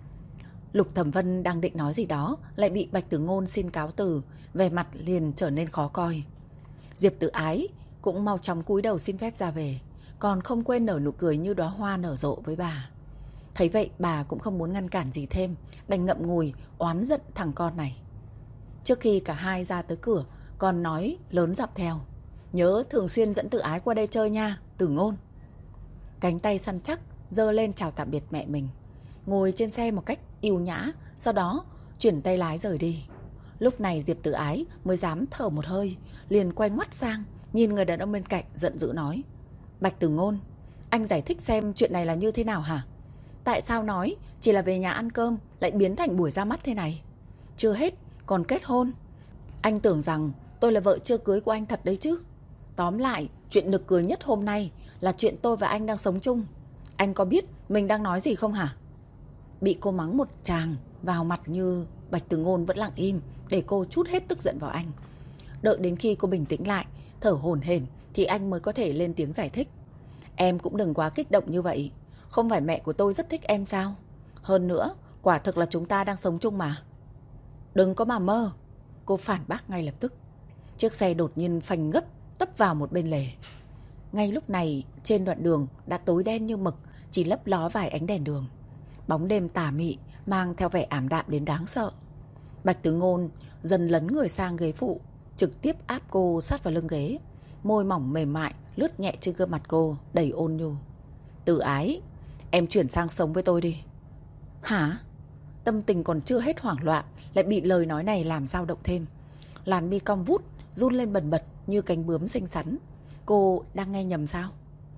[SPEAKER 1] Lục Thẩm Vân đang định nói gì đó, lại bị Bạch Tử Ngôn xin cáo từ, vẻ mặt liền trở nên khó coi. Diệp Tử Ái cũng mau chóng cúi đầu xin phép ra về, còn không quên nở nụ cười như đóa hoa nở rộ với bà. Thấy vậy bà cũng không muốn ngăn cản gì thêm, đành ngậm ngùi oán giận thằng con này. Trước khi cả hai ra tới cửa, còn nói lớn giọng theo. Nhớ thường xuyên dẫn Tử Ái qua đây chơi nha, Tử Ngôn. Cánh tay săn chắc giơ lên chào tạm biệt mẹ mình, ngồi trên xe một cách yêu nhã, sau đó chuyển tay lái rời đi. Lúc này Diệp Tử Ái mới dám thở một hơi, liền quay ngoắt sang nhìn người đàn ông bên cạnh, giận dữ nói. Bạch Tử Ngôn, anh giải thích xem chuyện này là như thế nào hả? Tại sao nói chỉ là về nhà ăn cơm lại biến thành buổi ra mắt thế này? chưa hết, còn kết hôn. Anh tưởng rằng tôi là vợ chưa cưới của anh thật đấy chứ. Tóm lại, chuyện nực cười nhất hôm nay là chuyện tôi và anh đang sống chung. Anh có biết mình đang nói gì không hả? Bị cô mắng một tràng vào mặt như Bạch Từ Ngôn vẫn lặng im để cô trút hết tức giận vào anh. Đợi đến khi cô bình tĩnh lại, thở hổn hển thì anh mới có thể lên tiếng giải thích. Em cũng đừng quá kích động như vậy. Không phải mẹ của tôi rất thích em sao? Hơn nữa, quả thực là chúng ta đang sống chung mà. Đừng có mà mơ. Cô phản bác ngay lập tức. Chiếc xe đột nhiên phanh gấp, tấp vào một bên lề. Ngay lúc này, trên đoạn đường đã tối đen như mực, chỉ lấp ló vài ánh đèn đường. Bóng đêm tà mị, mang theo vẻ ảm đạm đến đáng sợ. Bạch Từ Ngôn dần lấn người sang ghế phụ, trực tiếp áp cô sát vào lưng ghế. Môi mỏng mềm mại lướt nhẹ trên gương mặt cô, đầy ôn nhu. Từ Ái, em chuyển sang sống với tôi đi. Hả? Tâm tình còn chưa hết hoảng loạn, lại bị lời nói này làm dao động thêm. Làn mi cong vút, run lên bần bật như cánh bướm xinh xắn. Cô đang nghe nhầm sao?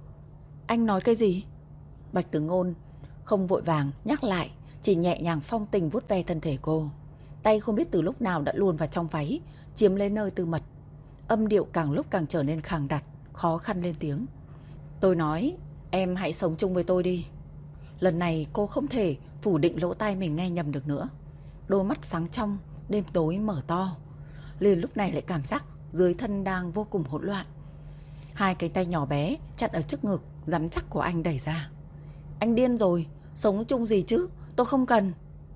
[SPEAKER 1] Anh nói cái gì? Bạch Từ Ngôn không vội vàng nhắc lại, chỉ nhẹ nhàng phong tình vuốt ve thân thể cô. Tay không biết từ lúc nào đã luồn vào trong váy, chiếm lấy nơi tư mật. Âm điệu càng lúc càng trở nên khàn đặc, khó khăn lên tiếng. Tôi nói, em hãy sống chung với tôi đi. Lần này cô không thể phủ định lỗ tai mình nghe nhầm được nữa. Đôi mắt sáng trong, đêm tối mở to. Liền lúc này lại cảm giác dưới thân đang vô cùng hỗn loạn. Hai cái tay nhỏ bé chặn ở trước ngực rắn chắc của anh đẩy ra. Anh điên rồi, sống chung gì chứ, tôi không cần.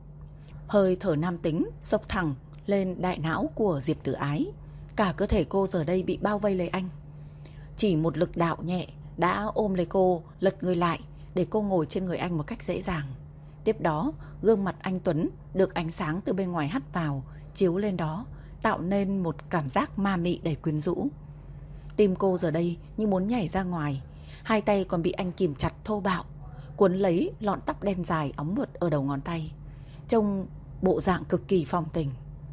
[SPEAKER 1] Hơi thở nam tính xộc thẳng lên đại não của Diệp Tử Ái. Cả cơ thể cô giờ đây bị bao vây lấy anh. Chỉ một lực đạo nhẹ đã ôm lấy cô, lật người lại để cô ngồi trên người anh một cách dễ dàng. Tiếp đó, gương mặt anh Tuấn được ánh sáng từ bên ngoài hắt vào, chiếu lên đó, tạo nên một cảm giác ma mị đầy quyến rũ. Tim cô giờ đây như muốn nhảy ra ngoài. Hai tay còn bị anh kìm chặt thô bạo, cuốn lấy lọn tóc đen dài óng mượt ở đầu ngón tay, trông bộ dạng cực kỳ phong tình.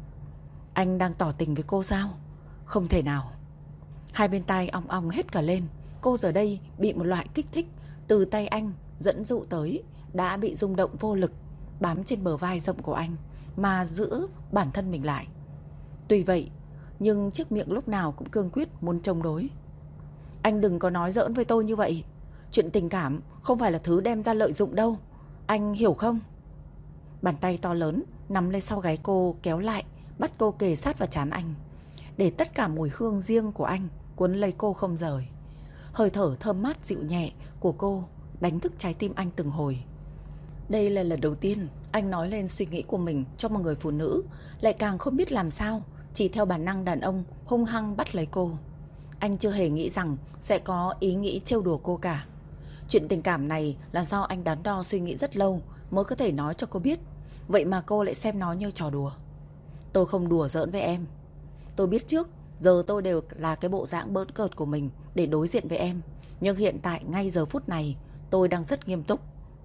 [SPEAKER 1] Anh đang tỏ tình với cô sao? Không thể nào. Hai bên tai ong ong hết cả lên. Cô giờ đây bị một loại kích thích từ tay anh dẫn dụ tới, đã bị rung động vô lực, bám trên bờ vai rộng của anh mà giữ bản thân mình lại. Tuy vậy, nhưng chiếc miệng lúc nào cũng cương quyết muốn chống đối. Anh đừng có nói giỡn với tôi như vậy. Chuyện tình cảm không phải là thứ đem ra lợi dụng đâu. Anh hiểu không? Bàn tay to lớn nắm lấy sau gáy cô kéo lại, bắt cô kề sát vào trán anh, để tất cả mùi hương riêng của anh cuốn lấy cô không rời. Hơi thở thơm mát dịu nhẹ của cô đánh thức trái tim anh từng hồi. Đây là lần đầu tiên anh nói lên suy nghĩ của mình cho một người phụ nữ, lại càng không biết làm sao, chỉ theo bản năng đàn ông hung hăng bắt lấy cô. Anh chưa hề nghĩ rằng sẽ có ý nghĩ trêu đùa cô cả. Chuyện tình cảm này là do anh đắn đo suy nghĩ rất lâu mới có thể nói cho cô biết. Vậy mà cô lại xem nó như trò đùa. Tôi không đùa giỡn với em. Tôi biết trước giờ tôi đều là cái bộ dạng bỡn cợt của mình để đối diện với em. Nhưng hiện tại ngay giờ phút này tôi đang rất nghiêm túc.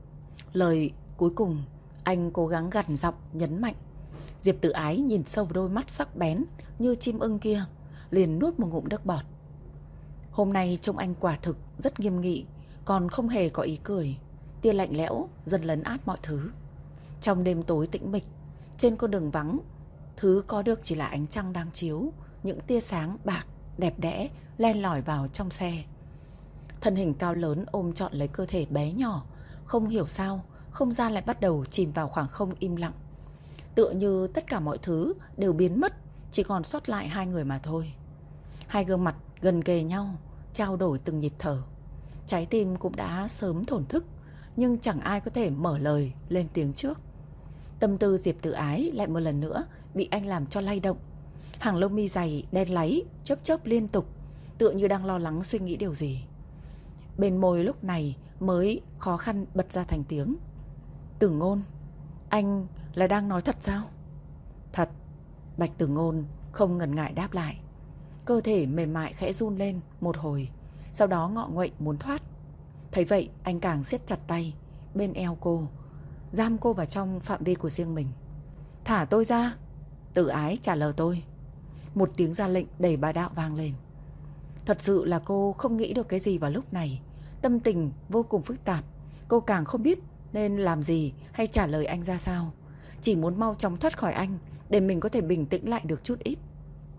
[SPEAKER 1] Lời cuối cùng anh cố gắng gằn giọng nhấn mạnh. Diệp Tử Ái nhìn sâu vào đôi mắt sắc bén như chim ưng kia, liền nuốt một ngụm nước bọt. Hôm nay trông anh quả thực rất nghiêm nghị, còn không hề có ý cười. Tia lạnh lẽo dần lấn át mọi thứ. Trong đêm tối tĩnh mịch, trên con đường vắng, thứ có được chỉ là ánh trăng đang chiếu, những tia sáng bạc đẹp đẽ len lỏi vào trong xe. Thân hình cao lớn ôm trọn lấy cơ thể bé nhỏ. Không hiểu sao không gian lại bắt đầu chìm vào khoảng không im lặng. Tựa như tất cả mọi thứ đều biến mất, chỉ còn sót lại hai người mà thôi. Hai gương mặt gần kề nhau, trao đổi từng nhịp thở. Trái tim cũng đã sớm thổn thức, nhưng chẳng ai có thể mở lời lên tiếng trước. Tâm tư Diệp Tử Ái lại một lần nữa bị anh làm cho lay động. Hàng lông mi dày đen láy chớp chớp liên tục, tựa như đang lo lắng suy nghĩ điều gì. Bên môi lúc này mới khó khăn bật ra thành tiếng. Tử Ngôn, anh là đang nói thật sao? Thật. Bạch Tử Ngôn không ngần ngại đáp lại. Cơ thể mềm mại khẽ run lên một hồi, sau đó ngọ nguậy muốn thoát. Thấy vậy anh càng siết chặt tay bên eo cô, giam cô vào trong phạm vi của riêng mình. Thả tôi ra. Tử Ái trả lời tôi. Một tiếng ra lệnh đầy bá đạo vang lên. Thật sự là cô không nghĩ được cái gì vào lúc này. Tâm tình vô cùng phức tạp. Cô càng không biết nên làm gì hay trả lời anh ra sao. Chỉ muốn mau chóng thoát khỏi anh để mình có thể bình tĩnh lại được chút ít.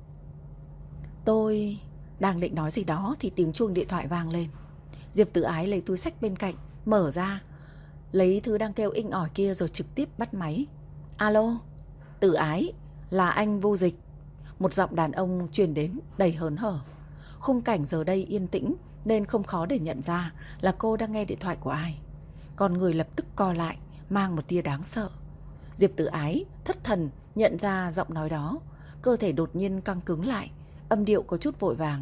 [SPEAKER 1] Tôi đang định nói gì đó thì tiếng chuông điện thoại vang lên. Diệp Tử Ái lấy túi xách bên cạnh, mở ra, lấy thứ đang kêu inh ỏi kia rồi trực tiếp bắt máy. Alo, Tử Ái, là anh Vu Dịch. Một giọng đàn ông truyền đến đầy hớn hở. Khung cảnh giờ đây yên tĩnh nên không khó để nhận ra là cô đang nghe điện thoại của ai. Con người lập tức co lại, mang một tia đáng sợ. Diệp Tử Ái thất thần nhận ra giọng nói đó, cơ thể đột nhiên căng cứng lại, âm điệu có chút vội vàng.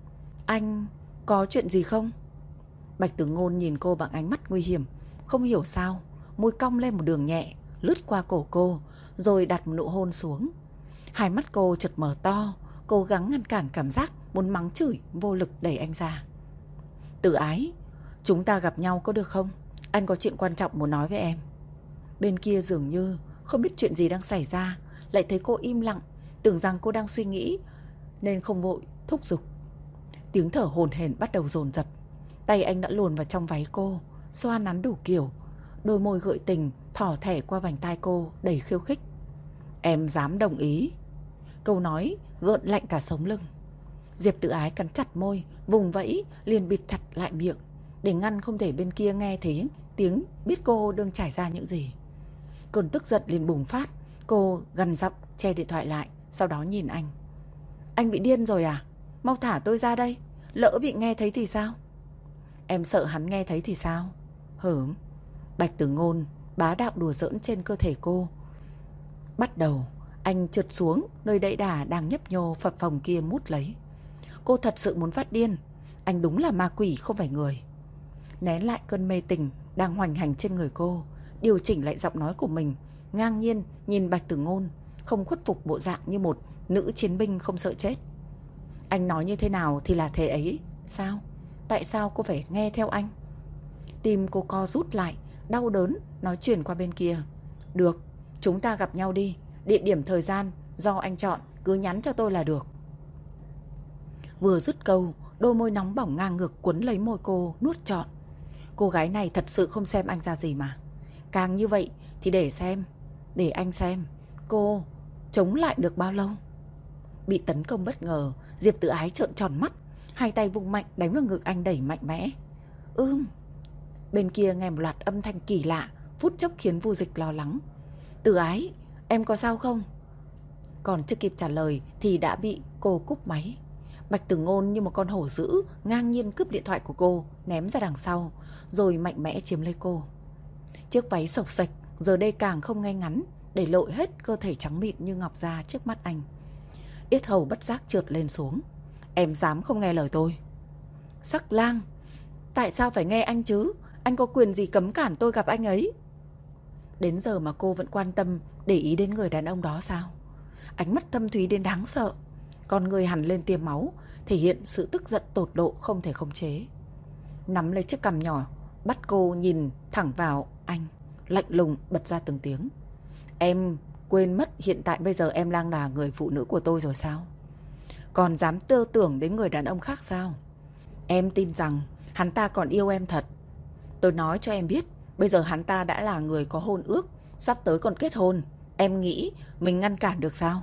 [SPEAKER 1] Anh có chuyện gì không? Bạch Tử Ngôn nhìn cô bằng ánh mắt nguy hiểm. Không hiểu sao, môi cong lên một đường nhẹ, lướt qua cổ cô, rồi đặt một nụ hôn xuống. Hai mắt cô chợt mở to, cố gắng ngăn cản cảm giác muốn mắng chửi, vô lực đẩy anh ra. Tử Ái, chúng ta gặp nhau có được không? Anh có chuyện quan trọng muốn nói với em. Bên kia dường như không biết chuyện gì đang xảy ra, lại thấy cô im lặng, tưởng rằng cô đang suy nghĩ nên không vội thúc giục. Tiếng thở hổn hển bắt đầu dồn dập. Tay anh đã luồn vào trong váy cô, xoa nắn đủ kiểu. Đôi môi gợi tình thỏ thẻ qua vành tai cô đầy khiêu khích. Em dám đồng ý? Câu nói gợn lạnh cả sống lưng. Diệp Tử Ái cắn chặt môi, vùng vẫy liền bịt chặt lại miệng để ngăn không để bên kia nghe thấy tiếng biết cô đang trải ra những gì. Cơn tức giận liền bùng phát. Cô gằn giọng che điện thoại lại, sau đó nhìn anh. Anh bị điên rồi à? Mau thả tôi ra đây, lỡ bị nghe thấy thì sao? Em sợ hắn nghe thấy thì sao? Hửm. Bạch Tử Ngôn bá đạo đùa giỡn trên cơ thể cô. Bắt đầu anh trượt xuống nơi đẫy đà đang nhấp nhô phập phồng kia mút lấy. Cô thật sự muốn phát điên. Anh đúng là ma quỷ không phải người. Nén lại cơn mê tình đang hoành hành trên người cô, điều chỉnh lại giọng nói của mình, ngang nhiên nhìn Bạch Tử Ngôn, không khuất phục bộ dạng như một nữ chiến binh không sợ chết. Anh nói như thế nào thì là thế ấy. Sao? Tại sao cô phải nghe theo anh? Tim cô co rút lại, đau đớn nói truyền qua bên kia. Được, chúng ta gặp nhau đi. Địa điểm thời gian do anh chọn, cứ nhắn cho tôi là được. Vừa dứt câu, đôi môi nóng bỏng ngang ngực quấn lấy môi cô nuốt trọn. Cô gái này thật sự không xem anh ra gì mà. Càng như vậy thì để xem, để anh xem cô chống lại được bao lâu. Bị tấn công bất ngờ, Diệp Tử Ái trợn tròn mắt, hai tay vung mạnh đánh vào ngực anh đẩy mạnh mẽ. Ưm. Bên kia nghe một loạt âm thanh kỳ lạ, phút chốc khiến Vu Dịch lo lắng. Tử Ái, em có sao không? Còn chưa kịp trả lời thì đã bị cô cúp máy. Bạch Tử Ngôn như một con hổ dữ ngang nhiên cướp điện thoại của cô, ném ra đằng sau, rồi mạnh mẽ chiếm lấy cô. Chiếc váy xộc xệch giờ đây càng không ngay ngắn, để lộ hết cơ thể trắng mịn như ngọc ra trước mắt anh. Yết hầu bất giác trượt lên xuống. Em dám không nghe lời tôi? Sắc lang, tại sao phải nghe anh chứ? Anh có quyền gì cấm cản tôi gặp anh ấy? Đến giờ mà cô vẫn quan tâm để ý đến người đàn ông đó sao? Ánh mắt thâm thúy đến đáng sợ, con người hằn lên tia máu, thể hiện sự tức giận tột độ không thể khống chế. Nắm lấy chiếc cằm nhỏ, bắt cô nhìn thẳng vào anh, lạnh lùng bật ra từng tiếng. Em quên mất hiện tại bây giờ em đang là người phụ nữ của tôi rồi sao? Còn dám tư tưởng đến người đàn ông khác sao? Em tin rằng hắn ta còn yêu em thật. Tôi nói cho em biết, bây giờ hắn ta đã là người có hôn ước, sắp tới còn kết hôn. Em nghĩ mình ngăn cản được sao?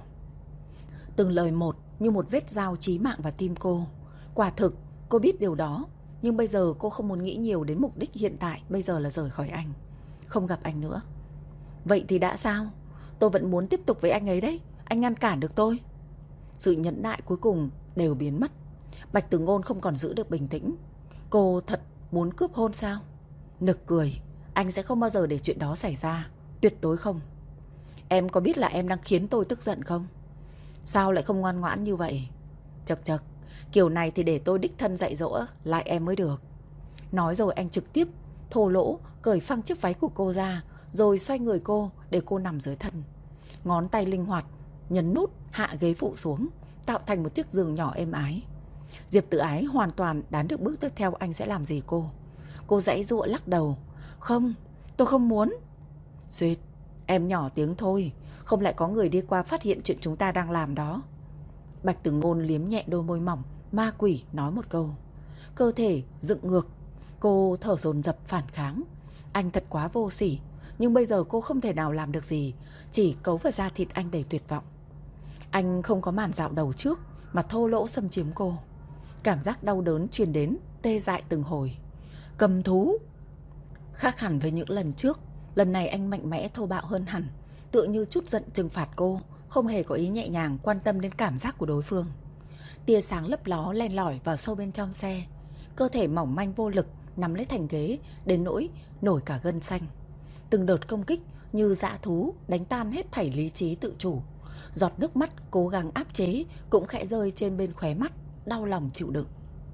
[SPEAKER 1] Từng lời một như một vết dao chí mạng vào tim cô. Quả thực cô biết điều đó, nhưng bây giờ cô không muốn nghĩ nhiều đến mục đích hiện tại bây giờ là rời khỏi anh, không gặp anh nữa. Vậy thì đã sao? Tôi vẫn muốn tiếp tục với anh ấy đấy. Anh ngăn cản được tôi? Sự nhẫn nại cuối cùng đều biến mất. Bạch Tử Ngôn không còn giữ được bình tĩnh. Cô thật muốn cướp hôn sao? Nực cười. Anh sẽ không bao giờ để chuyện đó xảy ra. Tuyệt đối không. Em có biết là em đang khiến tôi tức giận không? Sao lại không ngoan ngoãn như vậy? Chật chật, kiểu này thì để tôi đích thân dạy dỗ lại em mới được. Nói rồi anh trực tiếp thô lỗ cởi phăng chiếc váy của cô ra, rồi xoay người cô để cô nằm dưới thân. Ngón tay linh hoạt nhấn nút hạ ghế phụ xuống, tạo thành một chiếc giường nhỏ êm ái. Diệp Tử Ái hoàn toàn đoán được bước tiếp theo anh sẽ làm gì cô. Cô giãy giụa lắc đầu. Không, tôi không muốn. Duyệt, em nhỏ tiếng thôi, không lại có người đi qua phát hiện chuyện chúng ta đang làm đó. Bạch Tử Ngôn liếm nhẹ đôi môi mỏng, ma quỷ nói một câu. Cơ thể dựng ngược, cô thở dồn dập phản kháng. Anh thật quá vô sỉ, Nhưng bây giờ cô không thể nào làm được gì, chỉ cấu vào da thịt anh đầy tuyệt vọng. Anh không có màn dạo đầu trước mà thô lỗ xâm chiếm cô. Cảm giác đau đớn truyền đến, tê dại từng hồi. Cầm thú. Khác hẳn với những lần trước, lần này anh mạnh mẽ thô bạo hơn hẳn, tựa như trút giận trừng phạt cô, không hề có ý nhẹ nhàng quan tâm đến cảm giác của đối phương. Tia sáng lấp ló len lỏi vào sâu bên trong xe. Cơ thể mỏng manh vô lực nắm lấy thành ghế đến nỗi nổi cả gân xanh. Từng đợt công kích như dã thú đánh tan hết thảy lý trí tự chủ. Giọt nước mắt cố gắng áp chế cũng khẽ rơi trên bên khóe mắt, đau lòng chịu đựng.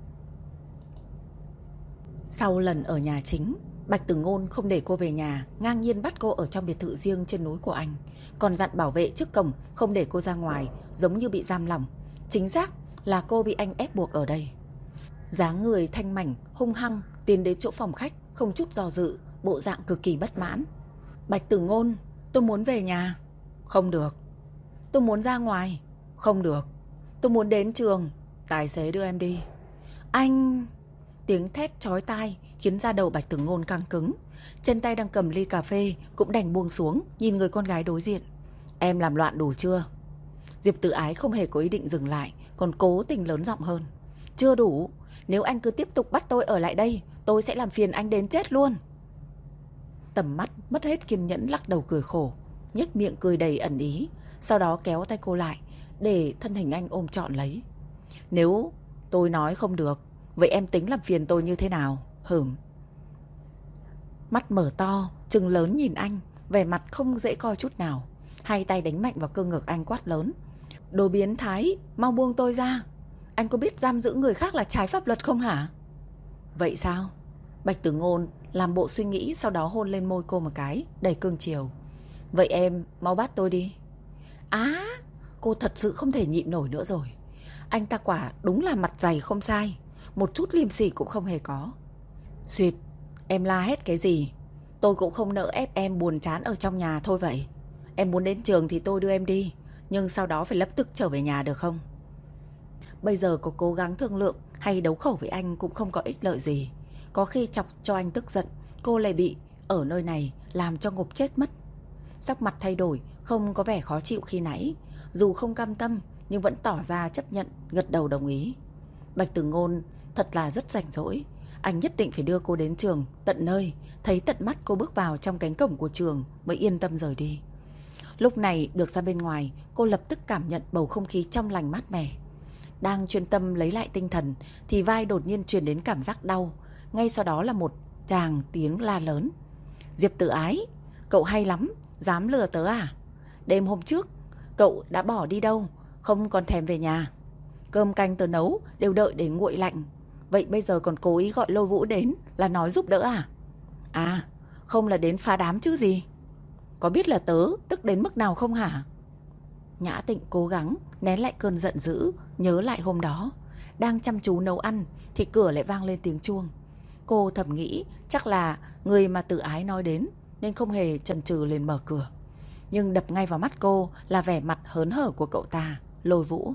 [SPEAKER 1] Sau lần ở nhà chính, Bạch Tử Ngôn không để cô về nhà, ngang nhiên bắt cô ở trong biệt thự riêng trên núi của anh, còn dặn bảo vệ trước cổng không để cô ra ngoài, giống như bị giam lỏng. Chính xác là cô bị anh ép buộc ở đây. Dáng người thanh mảnh, hung hăng tiến đến chỗ phòng khách, không chút do dự, bộ dạng cực kỳ bất mãn. Bạch Tử Ngôn, tôi muốn về nhà. Không được. Tôi muốn ra ngoài. Không được. Tôi muốn đến trường. Tài xế đưa em đi. Anh... Tiếng thét chói tai khiến da đầu Bạch Tử Ngôn căng cứng. Trên tay đang cầm ly cà phê cũng đành buông xuống, nhìn người con gái đối diện. Em làm loạn đủ chưa? Diệp Tử Ái không hề có ý định dừng lại, còn cố tình lớn giọng hơn. Chưa đủ. Nếu anh cứ tiếp tục bắt tôi ở lại đây, tôi sẽ làm phiền anh đến chết luôn. Tầm mắt mất hết kiên nhẫn, lắc đầu cười khổ, nhếch miệng cười đầy ẩn ý, sau đó kéo tay cô lại để thân hình anh ôm trọn lấy. Nếu tôi nói không được, vậy em tính làm phiền tôi như thế nào? Hửm. Mắt mở to, trừng lớn nhìn anh, vẻ mặt không dễ coi chút nào. Hai tay đánh mạnh vào cơ ngực anh, quát lớn. Đồ biến thái, mau buông tôi ra. Anh có biết giam giữ người khác là trái pháp luật không hả? Vậy sao? Bạch Tử Ngôn làm bộ suy nghĩ, sau đó hôn lên môi cô một cái, đầy cương chiều. Vậy em mau bắt tôi đi. Á, cô thật sự không thể nhịn nổi nữa rồi. Anh ta quả đúng là mặt dày không sai, một chút liêm sỉ cũng không hề có. Xuyệt, em la hét cái gì? Tôi cũng không nỡ ép em buồn chán ở trong nhà thôi vậy. Em muốn đến trường thì tôi đưa em đi, nhưng sau đó phải lập tức trở về nhà được không? Bây giờ có cố gắng thương lượng hay đấu khẩu với anh cũng không có ích lợi gì. Có khi chọc cho anh tức giận, cô lại bị ở nơi này làm cho ngộp chết mất. Sắc mặt thay đổi, không có vẻ khó chịu khi nãy. Dù không cam tâm nhưng vẫn tỏ ra chấp nhận, gật đầu đồng ý. Bạch Tử Ngôn thật là rất rảnh rỗi. Anh nhất định phải đưa cô đến trường tận nơi, thấy tận mắt cô bước vào trong cánh cổng của trường mới yên tâm rời đi. Lúc này được ra bên ngoài, cô lập tức cảm nhận bầu không khí trong lành mát mẻ. Đang chuyên tâm lấy lại tinh thần thì vai đột nhiên truyền đến cảm giác đau. Ngay sau đó là một tràng tiếng la lớn. Diệp Tử Ái, cậu hay lắm, dám lừa tớ à? Đêm hôm trước cậu đã bỏ đi đâu, không còn thèm về nhà. Cơm canh tớ nấu đều đợi để nguội lạnh. Vậy bây giờ còn cố ý gọi Lôi Vũ đến là nói giúp đỡ à? À, không là đến phá đám chứ gì. Có biết là tớ tức đến mức nào không hả? Nhã Tịnh cố gắng nén lại cơn giận dữ, nhớ lại hôm đó đang chăm chú nấu ăn thì cửa lại vang lên tiếng chuông. Cô thầm nghĩ chắc là người mà Tử Ái nói đến, nên không hề chần chừ liền mở cửa. Nhưng đập ngay vào mắt cô là vẻ mặt hớn hở của cậu ta, Lôi Vũ.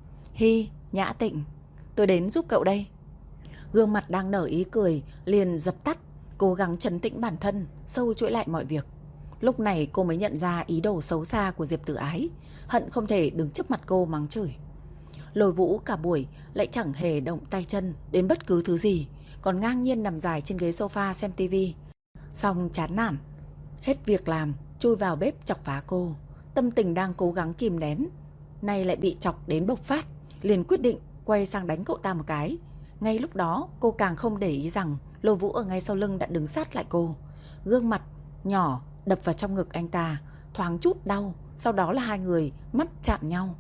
[SPEAKER 1] Hi, Nhã Tịnh, tôi đến giúp cậu đây. Gương mặt đang nở ý cười liền dập tắt, cố gắng trấn tĩnh bản thân, sâu chuỗi lại mọi việc. Lúc này cô mới nhận ra ý đồ xấu xa của Diệp Tử Ái, hận không thể đứng trước mặt cô mắng chửi. Lôi Vũ cả buổi lại chẳng hề động tay chân đến bất cứ thứ gì, còn ngang nhiên nằm dài trên ghế sofa xem tivi. Xong chán nản, hết việc làm, chui vào bếp chọc phá cô. Tâm tình đang cố gắng kìm nén, nay lại bị chọc đến bộc phát, liền quyết định quay sang đánh cậu ta một cái. Ngay lúc đó cô càng không để ý rằng Lôi Vũ ở ngay sau lưng đã đứng sát lại cô. Gương mặt nhỏ đập vào trong ngực anh ta, thoáng chút đau. Sau đó là hai người mắt chạm nhau,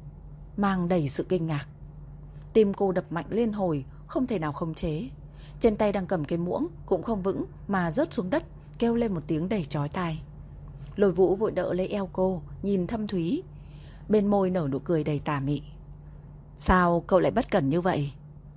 [SPEAKER 1] mang đầy sự kinh ngạc. Tim cô đập mạnh liên hồi, không thể nào khống chế. Trên tay đang cầm cái muỗng cũng không vững mà rớt xuống đất, kêu lên một tiếng đầy chói tai. Lôi Vũ vội đỡ lấy eo cô, nhìn thâm thúy, bên môi nở nụ cười đầy tà mị. Sao cậu lại bất cẩn như vậy?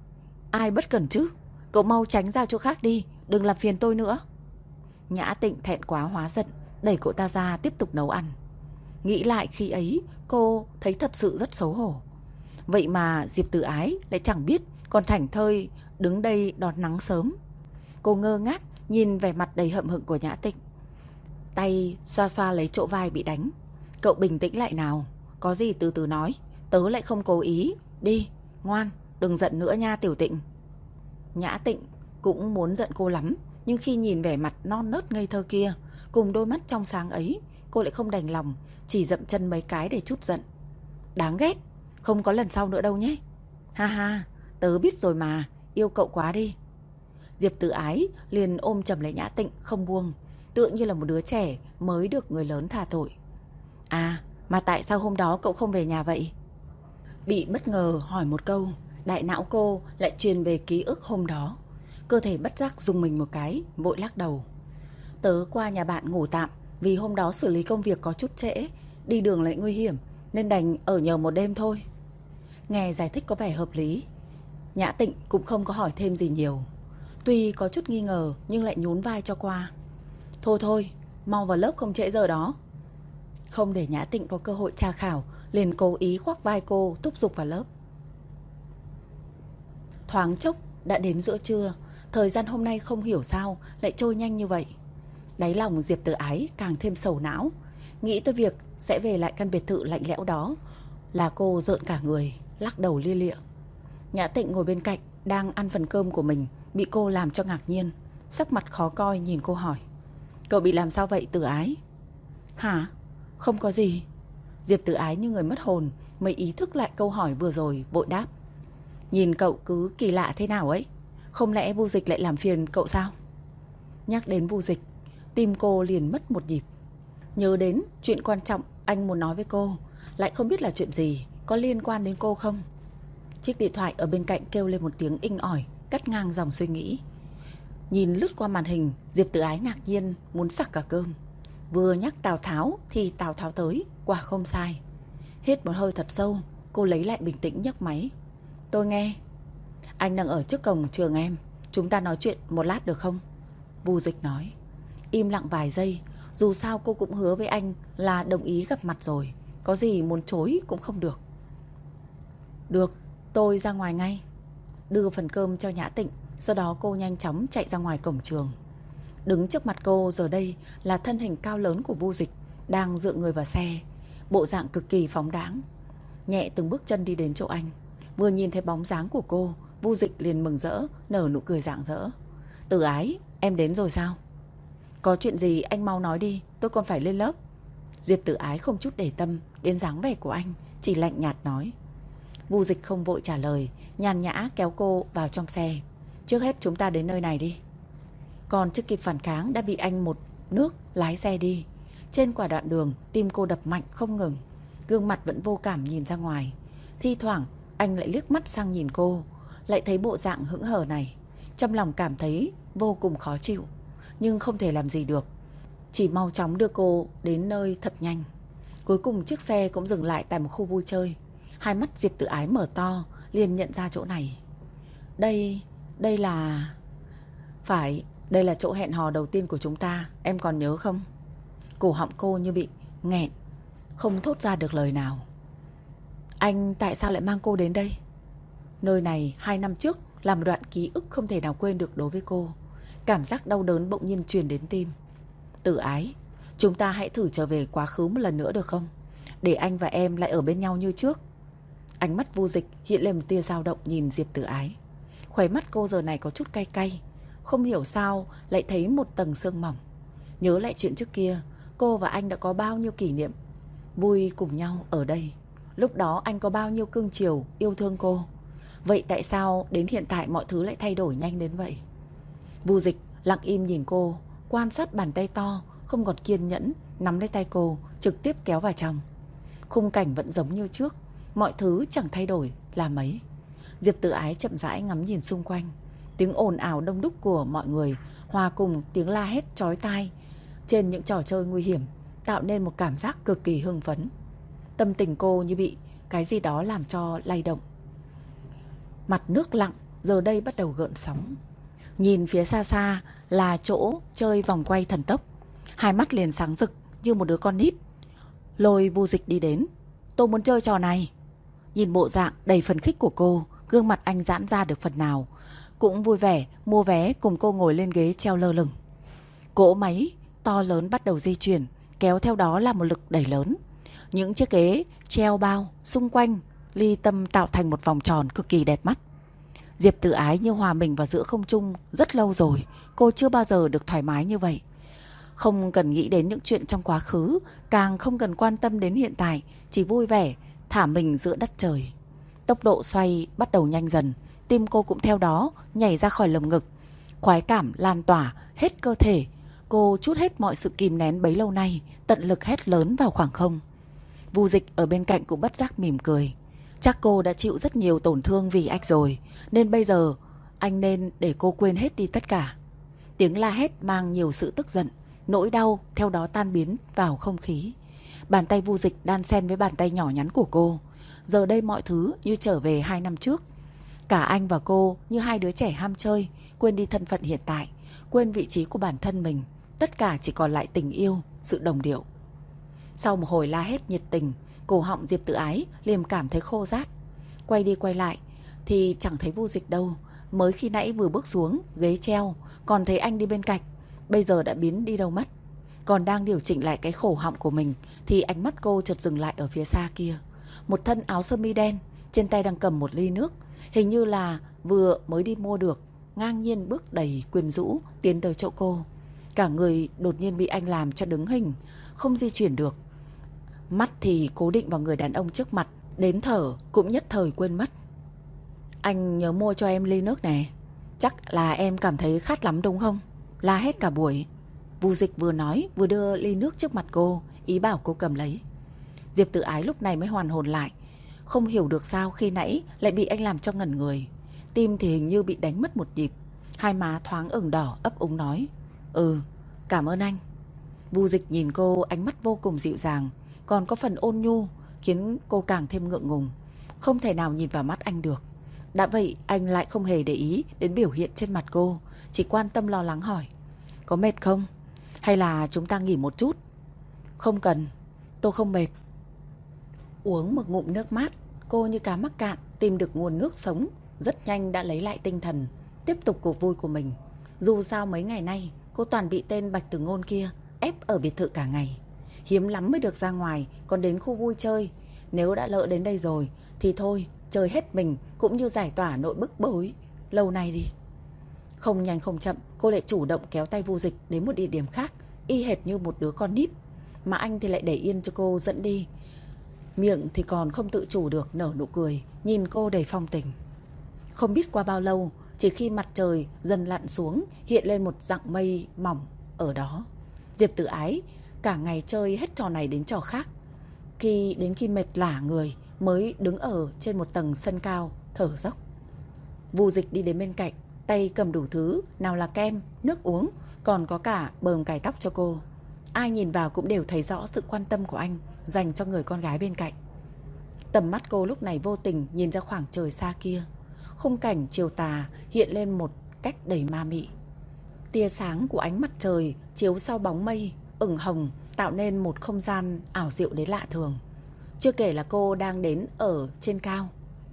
[SPEAKER 1] Ai bất cẩn chứ? Cậu mau tránh ra chỗ khác đi, đừng làm phiền tôi nữa. Nhã Tịnh thẹn quá hóa giận, đẩy cậu ta ra tiếp tục nấu ăn. Nghĩ lại khi ấy, cô thấy thật sự rất xấu hổ. Vậy mà Diệp Tử Ái lại chẳng biết, còn thảnh thơi đứng đây đón nắng sớm. Cô ngơ ngác nhìn vẻ mặt đầy hậm hực của Nhã Tịnh. tay xoa xoa lấy chỗ vai bị đánh. Cậu bình tĩnh lại nào, có gì từ từ nói, tớ lại không cố ý. Đi, ngoan, đừng giận nữa nha Tiểu Tịnh. Nhã Tịnh cũng muốn giận cô lắm, nhưng khi nhìn vẻ mặt non nớt ngây thơ kia, cùng đôi mắt trong sáng ấy, cô lại không đành lòng, chỉ dậm chân mấy cái để trút giận. Đáng ghét, không có lần sau nữa đâu nhé. Ha ha, tớ biết rồi mà, yêu cậu quá đi. Diệp Tử Ái liền ôm chầm lấy Nhã Tịnh không buông, tựa như là một đứa trẻ mới được người lớn tha tội. À, mà tại sao hôm đó cậu không về nhà vậy? Bị bất ngờ hỏi một câu, đại não cô lại truyền về ký ức hôm đó. Cơ thể bất giác rùng mình một cái, vội lắc đầu. Tớ qua nhà bạn ngủ tạm, vì hôm đó xử lý công việc có chút trễ, đi đường lại nguy hiểm, nên đành ở nhờ một đêm thôi. Nghe giải thích có vẻ hợp lý, Nhã Tịnh cũng không có hỏi thêm gì nhiều. Tuy có chút nghi ngờ nhưng lại nhún vai cho qua. Thôi thôi, mau vào lớp không trễ giờ đó. Không để Nhã Tịnh có cơ hội tra khảo, liền cố ý khoác vai cô thúc giục vào lớp. Thoáng chốc đã đến giữa trưa, thời gian hôm nay không hiểu sao lại trôi nhanh như vậy. Đáy lòng Diệp Tử Ái càng thêm sầu não, nghĩ tới việc sẽ về lại căn biệt thự lạnh lẽo đó là cô rợn cả người, lắc đầu lia lịa. Nhã Tịnh ngồi bên cạnh đang ăn phần cơm của mình, bị cô làm cho ngạc nhiên, sắc mặt khó coi nhìn cô hỏi. Cậu bị làm sao vậy Tử Ái? Hả? Không có gì. Diệp Tử Ái như người mất hồn, mới ý thức lại câu hỏi vừa rồi, vội đáp. Nhìn cậu cứ kỳ lạ thế nào ấy, không lẽ Vu Dịch lại làm phiền cậu sao? Nhắc đến Vu Dịch, tim cô liền mất một nhịp. Nhớ đến chuyện quan trọng anh muốn nói với cô, lại không biết là chuyện gì, có liên quan đến cô không? Chiếc điện thoại ở bên cạnh kêu lên một tiếng inh ỏi, cắt ngang dòng suy nghĩ. Nhìn lướt qua màn hình, Diệp Tử Ái ngạc nhiên muốn sặc cả cơm. Vừa nhắc Tào Tháo thì Tào Tháo tới, quả không sai. Hít một hơi thật sâu, cô lấy lại bình tĩnh nhấc máy. Tôi nghe. Anh đang ở trước cổng trường em, chúng ta nói chuyện một lát được không? Vu Dịch nói. Im lặng vài giây, dù sao cô cũng hứa với anh là đồng ý gặp mặt rồi, có gì muốn chối cũng không được. Được, tôi ra ngoài ngay. Đưa phần cơm cho Nhã Tịnh, sau đó cô nhanh chóng chạy ra ngoài cổng trường. Đứng trước mặt cô giờ đây là thân hình cao lớn của Vu Dịch, đang dựa người vào xe, bộ dạng cực kỳ phóng đãng. Nhẹ từng bước chân đi đến chỗ anh. Vừa nhìn thấy bóng dáng của cô, Vu Dịch liền mừng rỡ, nở nụ cười rạng rỡ. Tử Ái, em đến rồi sao? Có chuyện gì anh mau nói đi, tôi còn phải lên lớp. Diệp Tử Ái không chút để tâm đến dáng vẻ của anh, chỉ lạnh nhạt nói. Vu Dịch không vội trả lời, nhàn nhã kéo cô vào trong xe. Trước hết chúng ta đến nơi này đi. Còn chưa kịp phản kháng đã bị anh một nước lái xe đi. Trên quả đoạn đường, tim cô đập mạnh không ngừng, gương mặt vẫn vô cảm nhìn ra ngoài. Thi thoảng anh lại liếc mắt sang nhìn cô, lại thấy bộ dạng hững hờ này, trong lòng cảm thấy vô cùng khó chịu, nhưng không thể làm gì được, chỉ mau chóng đưa cô đến nơi thật nhanh. Cuối cùng chiếc xe cũng dừng lại tại một khu vui chơi. Hai mắt Diệp Tử Ái mở to, liền nhận ra chỗ này. Đây, đây là... Phải, đây là chỗ hẹn hò đầu tiên của chúng ta, em còn nhớ không? Cổ họng cô như bị nghẹn, không thốt ra được lời nào. Anh tại sao lại mang cô đến đây? Nơi này hai năm trước là một đoạn ký ức không thể nào quên được đối với cô. Cảm giác đau đớn bỗng nhiên truyền đến tim. Tử Ái, chúng ta hãy thử trở về quá khứ một lần nữa được không? Để anh và em lại ở bên nhau như trước. Ánh mắt Vu Dịch hiện lên một tia dao động nhìn Diệp Tử Ái. Khóe mắt cô giờ này có chút cay cay, không hiểu sao lại thấy một tầng sương mỏng. Nhớ lại chuyện trước kia, cô và anh đã có bao nhiêu kỷ niệm vui cùng nhau ở đây. Lúc đó anh có bao nhiêu cưng chiều, yêu thương cô. Vậy tại sao đến hiện tại mọi thứ lại thay đổi nhanh đến vậy? Vu Dịch lặng im nhìn cô, quan sát bàn tay to, không còn kiên nhẫn, nắm lấy tay cô, trực tiếp kéo vào trong. Khung cảnh vẫn giống như trước, mọi thứ chẳng thay đổi là mấy. Diệp Tử Ái chậm rãi ngắm nhìn xung quanh. Tiếng ồn ào đông đúc của mọi người hòa cùng tiếng la hét chói tai trên những trò chơi nguy hiểm, tạo nên một cảm giác cực kỳ hưng phấn. Tâm tình cô như bị cái gì đó làm cho lay động. Mặt nước lặng giờ đây bắt đầu gợn sóng. Nhìn phía xa xa là chỗ chơi vòng quay thần tốc, hai mắt liền sáng rực như một đứa con nít, lôi Vu Dịch đi đến. Tôi muốn chơi trò này. Nhìn bộ dạng đầy phấn khích của cô, gương mặt anh giãn ra được phần nào, cũng vui vẻ mua vé cùng cô ngồi lên ghế treo lơ lửng. Cỗ máy to lớn bắt đầu di chuyển, kéo theo đó là một lực đẩy lớn. Những chiếc ghế treo bao xung quanh ly tâm tạo thành một vòng tròn cực kỳ đẹp mắt. Diệp Tử Ái như hòa mình vào giữa không trung rất lâu rồi, cô chưa bao giờ được thoải mái như vậy. Không cần nghĩ đến những chuyện trong quá khứ, càng không cần quan tâm đến hiện tại, chỉ vui vẻ thả mình giữa đất trời. Tốc độ xoay bắt đầu nhanh dần, tim cô cũng theo đó nhảy ra khỏi lồng ngực. Khoái cảm lan tỏa hết cơ thể, cô trút hết mọi sự kìm nén bấy lâu nay, tận lực hét lớn vào khoảng không. Vu Dịch ở bên cạnh cũng bất giác mỉm cười. Chắc cô đã chịu rất nhiều tổn thương vì anh rồi, nên bây giờ anh nên để cô quên hết đi tất cả. Tiếng la hét mang nhiều sự tức giận, nỗi đau theo đó tan biến vào không khí. Bàn tay Vu Dịch đan xen với bàn tay nhỏ nhắn của cô. Giờ đây mọi thứ như trở về hai năm trước. Cả anh và cô như hai đứa trẻ ham chơi, quên đi thân phận hiện tại, quên vị trí của bản thân mình. Tất cả chỉ còn lại tình yêu, sự đồng điệu. Sau một hồi la hét nhiệt tình, cổ họng Diệp Tử Ái liền cảm thấy khô rát. Quay đi quay lại thì chẳng thấy Vu Dịch đâu. Mới khi nãy vừa bước xuống ghế treo còn thấy anh đi bên cạnh, bây giờ đã biến đi đâu mất. Còn đang điều chỉnh lại cái khổ họng của mình thì ánh mắt cô chợt dừng lại ở phía xa kia. Một thân áo sơ mi đen, trên tay đang cầm một ly nước, hình như là vừa mới đi mua được, ngang nhiên bước đầy quyến rũ tiến tới chỗ cô. Cả người đột nhiên bị anh làm cho đứng hình, không di chuyển được. Mắt thì cố định vào người đàn ông trước mặt, đến thở cũng nhất thời quên mất. Anh nhớ mua cho em ly nước này. Chắc là em cảm thấy khát lắm đúng không? La hét cả buổi. Vu Dịch vừa nói vừa đưa ly nước trước mặt cô, ý bảo cô cầm lấy. Diệp Tử Ái lúc này mới hoàn hồn lại. Không hiểu được sao khi nãy lại bị anh làm cho ngẩn người. Tim thì hình như bị đánh mất một nhịp. Hai má thoáng ửng đỏ, ấp úng nói: Ừ, cảm ơn anh. Vu Dịch nhìn cô, ánh mắt vô cùng dịu dàng, còn có phần ôn nhu, khiến cô càng thêm ngượng ngùng. Không thể nào nhìn vào mắt anh được. Đã vậy anh lại không hề để ý đến biểu hiện trên mặt cô, chỉ quan tâm lo lắng hỏi: Có mệt không? Hay là chúng ta nghỉ một chút? Không cần, tôi không mệt. Uống một ngụm nước mát, cô như cá mắc cạn tìm được nguồn nước sống, rất nhanh đã lấy lại tinh thần, tiếp tục cuộc vui của mình. Dù sao mấy ngày nay cô toàn bị tên Bạch Tử Ngôn kia ép ở biệt thự cả ngày, hiếm lắm mới được ra ngoài, còn đến khu vui chơi. Nếu đã lỡ đến đây rồi thì thôi, chơi hết mình cũng như giải tỏa nỗi bức bối lâu nay đi. Không nhanh không chậm, cô lại chủ động kéo tay Vu Dịch đến một địa điểm khác, y hệt như một đứa con nít, mà anh thì lại để yên cho cô dẫn đi. Miệng thì còn không tự chủ được nở nụ cười, nhìn cô đầy phong tình. Không biết qua bao lâu, chỉ khi mặt trời dần lặn xuống, hiện lên một dặng mây mỏng ở đó. Diệp Tử Ái cả ngày chơi hết trò này đến trò khác, khi đến khi mệt lả người mới đứng ở trên một tầng sân cao thở dốc. Vu Dịch đi đến bên cạnh, tay cầm đủ thứ, nào là kem, nước uống, còn có cả bờm cài tóc cho cô. Ai nhìn vào cũng đều thấy rõ sự quan tâm của anh dành cho người con gái bên cạnh. Tầm mắt cô lúc này vô tình nhìn ra khoảng trời xa kia. Khung cảnh chiều tà hiện lên một cách đầy ma mị. Tia sáng của ánh mặt trời chiếu sau bóng mây ửng hồng tạo nên một không gian ảo diệu đến lạ thường. Chưa kể là cô đang đến ở trên cao,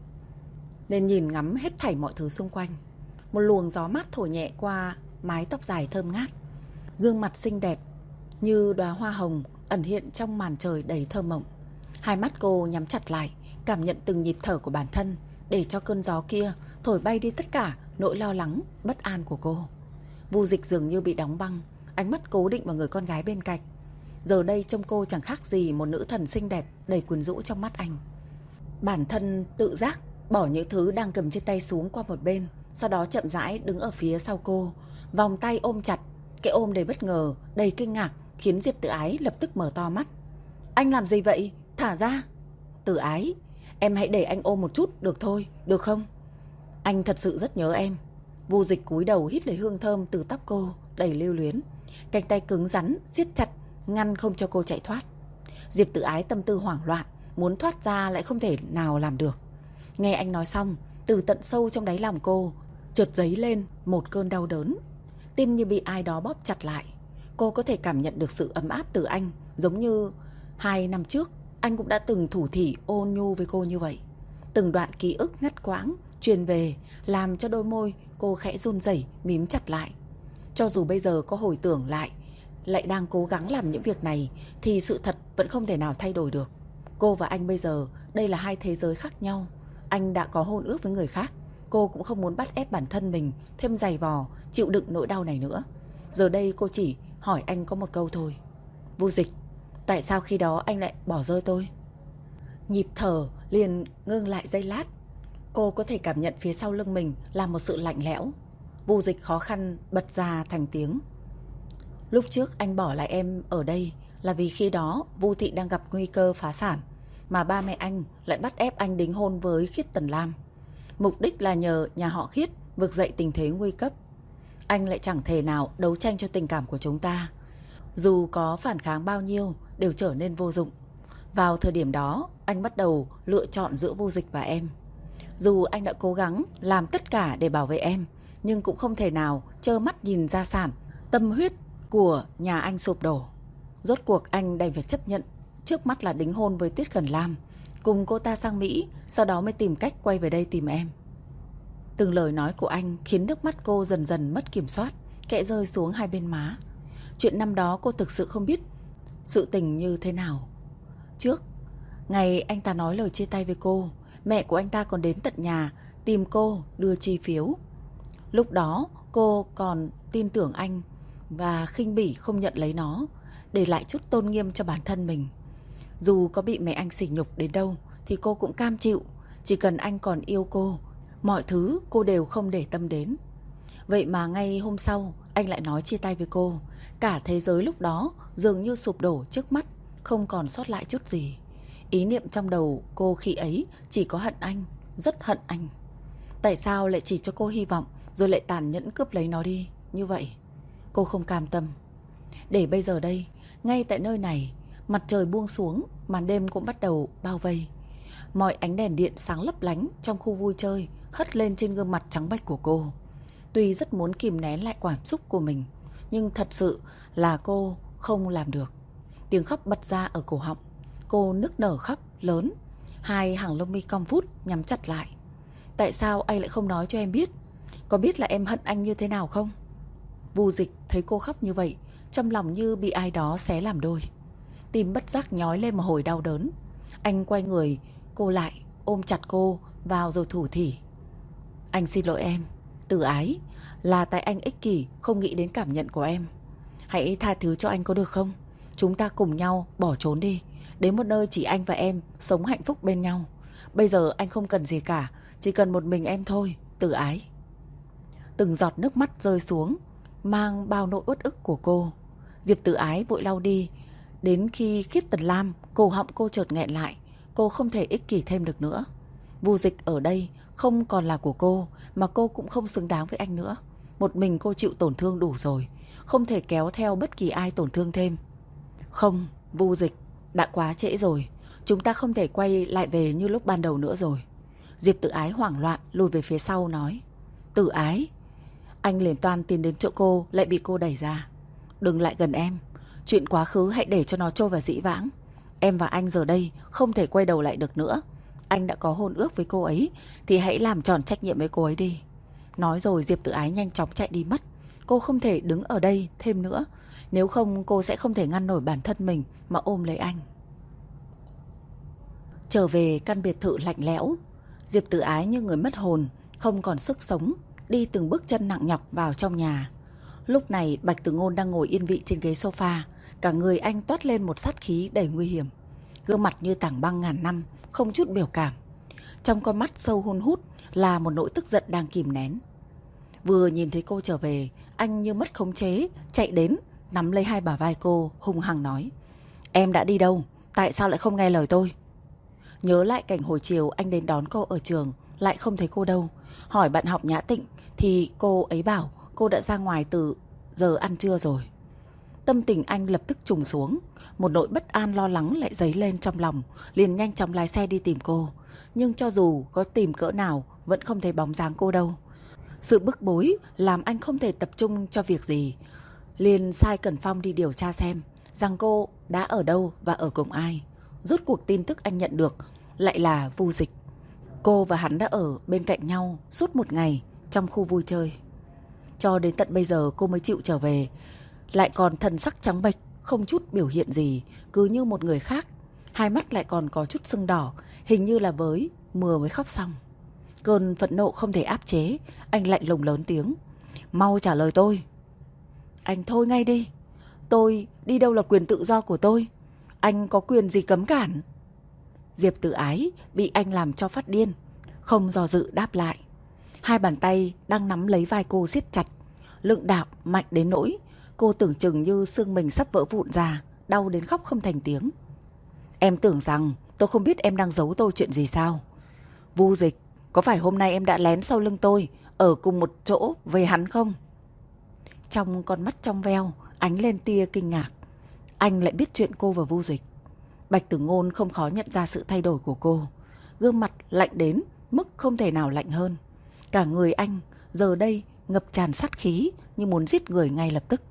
[SPEAKER 1] nên nhìn ngắm hết thảy mọi thứ xung quanh. Một luồng gió mát thổi nhẹ qua mái tóc dài thơm ngát. Gương mặt xinh đẹp như đóa hoa hồng ẩn hiện trong màn trời đầy thơ mộng. Hai mắt cô nhắm chặt lại, cảm nhận từng nhịp thở của bản thân, để cho cơn gió kia thổi bay đi tất cả nỗi lo lắng, bất an của cô. Vu Dịch dường như bị đóng băng, ánh mắt cố định vào người con gái bên cạnh. Giờ đây trông cô chẳng khác gì một nữ thần xinh đẹp đầy quyến rũ trong mắt anh. Bản thân tự giác bỏ những thứ đang cầm trên tay xuống qua một bên, sau đó chậm rãi đứng ở phía sau cô, vòng tay ôm chặt. Cái ôm đầy bất ngờ, đầy kinh ngạc khiến Diệp Tử Ái lập tức mở to mắt. Anh làm gì vậy? Thả ra. Tử Ái, em hãy để anh ôm một chút được thôi, được không? Anh thật sự rất nhớ em. Vu Dịch cúi đầu hít lấy hương thơm từ tóc cô, đầy lưu luyến. Cánh tay cứng rắn siết chặt, ngăn không cho cô chạy thoát. Diệp Tử Ái tâm tư hoảng loạn, muốn thoát ra lại không thể nào làm được. Nghe anh nói xong, từ tận sâu trong đáy lòng cô chợt dấy lên một cơn đau đớn. Tim như bị ai đó bóp chặt lại. Cô có thể cảm nhận được sự ấm áp từ anh, giống như hai năm trước anh cũng đã từng thủ thỉ ôn nhu với cô như vậy. Từng đoạn ký ức ngắt quãng truyền về, làm cho đôi môi cô khẽ run rẩy, mím chặt lại. Cho dù bây giờ có hồi tưởng lại lại đang cố gắng làm những việc này thì sự thật vẫn không thể nào thay đổi được. Cô và anh bây giờ đây là hai thế giới khác nhau. Anh đã có hôn ước với người khác. Cô cũng không muốn bắt ép bản thân mình thêm dày vò, chịu đựng nỗi đau này nữa. Giờ đây cô chỉ hỏi anh có một câu thôi. Vô Dịch, tại sao khi đó anh lại bỏ rơi tôi? Nhịp thở liền ngưng lại giây lát. Cô có thể cảm nhận phía sau lưng mình là một sự lạnh lẽo. Vô Dịch khó khăn bật ra thành tiếng. Lúc trước anh bỏ lại em ở đây là vì khi đó Vu Thị đang gặp nguy cơ phá sản, mà ba mẹ anh lại bắt ép anh đính hôn với Khiết Tần Lam. Mục đích là nhờ nhà họ Khiết vực dậy tình thế nguy cấp. Anh lại chẳng thể nào đấu tranh cho tình cảm của chúng ta. Dù có phản kháng bao nhiêu đều trở nên vô dụng. Vào thời điểm đó anh bắt đầu lựa chọn giữa Vô Dịch và em. Dù anh đã cố gắng làm tất cả để bảo vệ em, nhưng cũng không thể nào trơ mắt nhìn gia sản, tâm huyết của nhà anh sụp đổ. Rốt cuộc anh đành phải chấp nhận trước mắt là đính hôn với Tiết Cần Lam, cùng cô ta sang Mỹ, sau đó mới tìm cách quay về đây tìm em. Từng lời nói của anh khiến nước mắt cô dần dần mất kiểm soát, kẽ rơi xuống hai bên má. Chuyện năm đó cô thực sự không biết sự tình như thế nào. Trước ngày anh ta nói lời chia tay với cô, mẹ của anh ta còn đến tận nhà tìm cô đưa chi phiếu. Lúc đó cô còn tin tưởng anh và khinh bỉ không nhận lấy nó, để lại chút tôn nghiêm cho bản thân mình. Dù có bị mẹ anh sỉ nhục đến đâu thì cô cũng cam chịu, chỉ cần anh còn yêu cô, mọi thứ cô đều không để tâm đến. Vậy mà ngay hôm sau anh lại nói chia tay với cô. Cả thế giới lúc đó dường như sụp đổ trước mắt, không còn sót lại chút gì. Ý niệm trong đầu cô khi ấy chỉ có hận anh, rất hận anh. Tại sao lại chỉ cho cô hy vọng rồi lại tàn nhẫn cướp lấy nó đi như vậy? Cô không cam tâm. Để bây giờ đây, ngay tại nơi này, mặt trời buông xuống, màn đêm cũng bắt đầu bao vây. Mọi ánh đèn điện sáng lấp lánh trong khu vui chơi hất lên trên gương mặt trắng bệch của cô. Tuy rất muốn kìm nén lại cảm xúc của mình, nhưng thật sự là cô không làm được. Tiếng khóc bật ra ở cổ họng. Cô nức nở khóc lớn, hai hàng lông mi cong vút nhắm chặt lại. Tại sao anh lại không nói cho em biết? Có biết là em hận anh như thế nào không? Vu Dịch thấy cô khóc như vậy, trong lòng như bị ai đó xé làm đôi. Tim bất giác nhói lên một hồi đau đớn. Anh quay người cô lại, ôm chặt cô vào rồi thủ thỉ. Anh xin lỗi em, Từ Ái, là tại anh ích kỷ không nghĩ đến cảm nhận của em. Hãy tha thứ cho anh có được không? Chúng ta cùng nhau bỏ trốn đi, đến một nơi chỉ anh và em sống hạnh phúc bên nhau. Bây giờ anh không cần gì cả, chỉ cần một mình em thôi, Từ Ái. Từng giọt nước mắt rơi xuống, mang bao nỗi uất ức của cô. Diệp Từ Ái vội lau đi. Đến khi Khiết Tần Lam, cổ họng cô chợt nghẹn lại. Cô không thể ích kỷ thêm được nữa. Vu Dịch ở đây không còn là của cô, mà cô cũng không xứng đáng với anh nữa. Một mình cô chịu tổn thương đủ rồi, không thể kéo theo bất kỳ ai tổn thương thêm. Không, Vu Dịch, đã quá trễ rồi. Chúng ta không thể quay lại về như lúc ban đầu nữa rồi. Diệp Tử Ái hoảng loạn lùi về phía sau nói. Tử Ái. Anh liền toan tiến đến chỗ cô, lại bị cô đẩy ra. Đừng lại gần em. Chuyện quá khứ hãy để cho nó trôi vào dĩ vãng. Em và anh giờ đây không thể quay đầu lại được nữa. Anh đã có hôn ước với cô ấy thì hãy làm tròn trách nhiệm với cô ấy đi. Nói rồi Diệp Tử Ái nhanh chóng chạy đi mất. Cô không thể đứng ở đây thêm nữa, nếu không cô sẽ không thể ngăn nổi bản thân mình mà ôm lấy anh. Trở về căn biệt thự lạnh lẽo, Diệp Tử Ái như người mất hồn, không còn sức sống, đi từng bước chân nặng nhọc vào trong nhà. Lúc này Bạch Tử Ngôn đang ngồi yên vị trên ghế sofa, cả người anh toát lên một sát khí đầy nguy hiểm. Gương mặt như tảng băng ngàn năm, không chút biểu cảm. Trong con mắt sâu hun hút là một nỗi tức giận đang kìm nén. Vừa nhìn thấy cô trở về, anh như mất khống chế, chạy đến, nắm lấy hai bả vai cô, hung hăng nói. Em đã đi đâu? Tại sao lại không nghe lời tôi? Nhớ lại cảnh hồi chiều anh đến đón cô ở trường, lại không thấy cô đâu. Hỏi bạn học Nhã Tịnh thì cô ấy bảo cô đã ra ngoài từ giờ ăn trưa rồi. Tâm tình anh lập tức trùng xuống, một nỗi bất an lo lắng lại dấy lên trong lòng, liền nhanh chóng lái xe đi tìm cô. Nhưng cho dù có tìm cỡ nào vẫn không thấy bóng dáng cô đâu. Sự bức bối làm anh không thể tập trung cho việc gì, liền sai Cẩn Phong đi điều tra xem rằng cô đã ở đâu và ở cùng ai. Rốt cuộc tin tức anh nhận được lại là Vu Dịch. Cô và hắn đã ở bên cạnh nhau suốt một ngày trong khu vui chơi. Cho đến tận bây giờ cô mới chịu trở về. lại còn thần sắc trắng bệch, không chút biểu hiện gì, cứ như một người khác. Hai mắt lại còn có chút sưng đỏ, hình như là với vừa mới khóc xong. Cơn phẫn nộ không thể áp chế, anh lạnh lùng lớn tiếng. Mau trả lời tôi. Anh thôi ngay đi. Tôi đi đâu là quyền tự do của tôi. Anh có quyền gì cấm cản? Diệp Tử Ái bị anh làm cho phát điên, không do dự đáp lại. Hai bàn tay đang nắm lấy vai cô siết chặt, lực đạo mạnh đến nỗi cô tưởng chừng như xương mình sắp vỡ vụn ra, đau đến khóc không thành tiếng. Em tưởng rằng tôi không biết em đang giấu tôi chuyện gì sao? Vu Dịch, có phải hôm nay em đã lén sau lưng tôi, ở cùng một chỗ với hắn không? Trong con mắt trong veo ánh lên tia kinh ngạc. Anh lại biết chuyện cô và Vu Dịch. Bạch Tử Ngôn không khó nhận ra sự thay đổi của cô. Gương mặt lạnh đến mức không thể nào lạnh hơn. Cả người anh giờ đây ngập tràn sát khí, như muốn giết người ngay lập tức.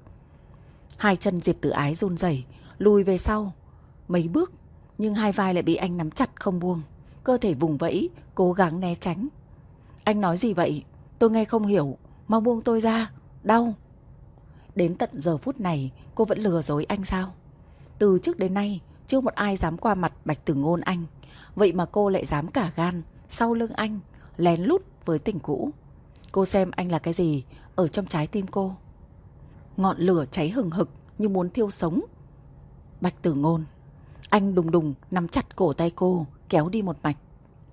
[SPEAKER 1] Hai chân Diệp Tử Ái run rẩy, lùi về sau mấy bước, nhưng hai vai lại bị anh nắm chặt không buông. Cơ thể vùng vẫy, cố gắng né tránh. Anh nói gì vậy? Tôi nghe không hiểu. Mau buông tôi ra, đau. Đến tận giờ phút này cô vẫn lừa dối anh sao? Từ trước đến nay chưa một ai dám qua mặt Bạch Tử Ngôn anh, vậy mà cô lại dám cả gan sau lưng anh lén lút với tình cũ. Cô xem anh là cái gì ở trong trái tim cô? Ngọn lửa cháy hừng hực như muốn thiêu sống Bạch Tử Ngôn. Anh đùng đùng nắm chặt cổ tay cô, kéo đi một mạch.